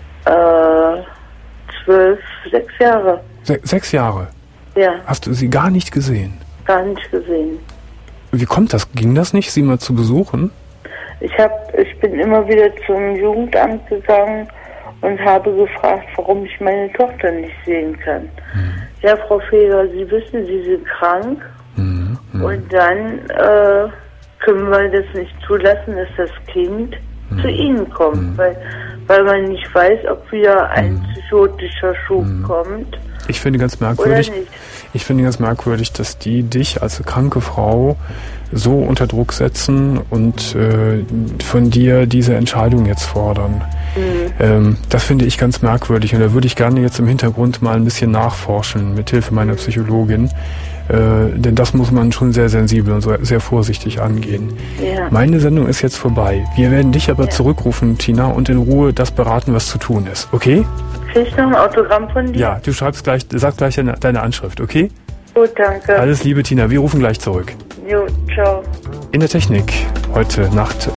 Äh, zwölf, sechs Jahre. Se sechs Jahre. Ja, Hast du sie gar nicht gesehen? gar nicht gesehen. Wie kommt das? Ging das nicht, sie mal zu besuchen? Ich hab, ich bin immer wieder zum Jugendamt gegangen und habe gefragt, warum ich meine Tochter nicht sehen kann. Mhm. Ja, Frau Feger, Sie wissen, Sie sind krank Mhm. Mhm. und dann äh, können wir das nicht zulassen, dass das Kind Mhm. zu Ihnen kommt, Mhm. weil, weil man nicht weiß, ob wieder ein Mhm. psychotischer Schub Mhm. kommt Ich finde ganz oder merkwürdig, nicht. ich finde ganz merkwürdig, dass die dich als kranke Frau so unter Druck setzen und äh, von dir diese Entscheidung jetzt fordern. Mhm. Ähm, das finde ich ganz merkwürdig und da würde ich gerne jetzt im Hintergrund mal ein bisschen nachforschen, mit Hilfe meiner Psychologin. Äh, denn das muss man schon sehr sensibel und so, sehr vorsichtig angehen. Ja. Meine Sendung ist jetzt vorbei. Wir werden dich aber ja. zurückrufen, Tina, und in Ruhe das beraten, was zu tun ist. Okay? Krieg ich noch ein Autogramm von dir? Ja, du schreibst gleich, sag gleich deine, deine Anschrift, okay? Gut, danke. Alles Liebe, Tina. Wir rufen gleich zurück. Jo, ciao. In der Technik heute Nacht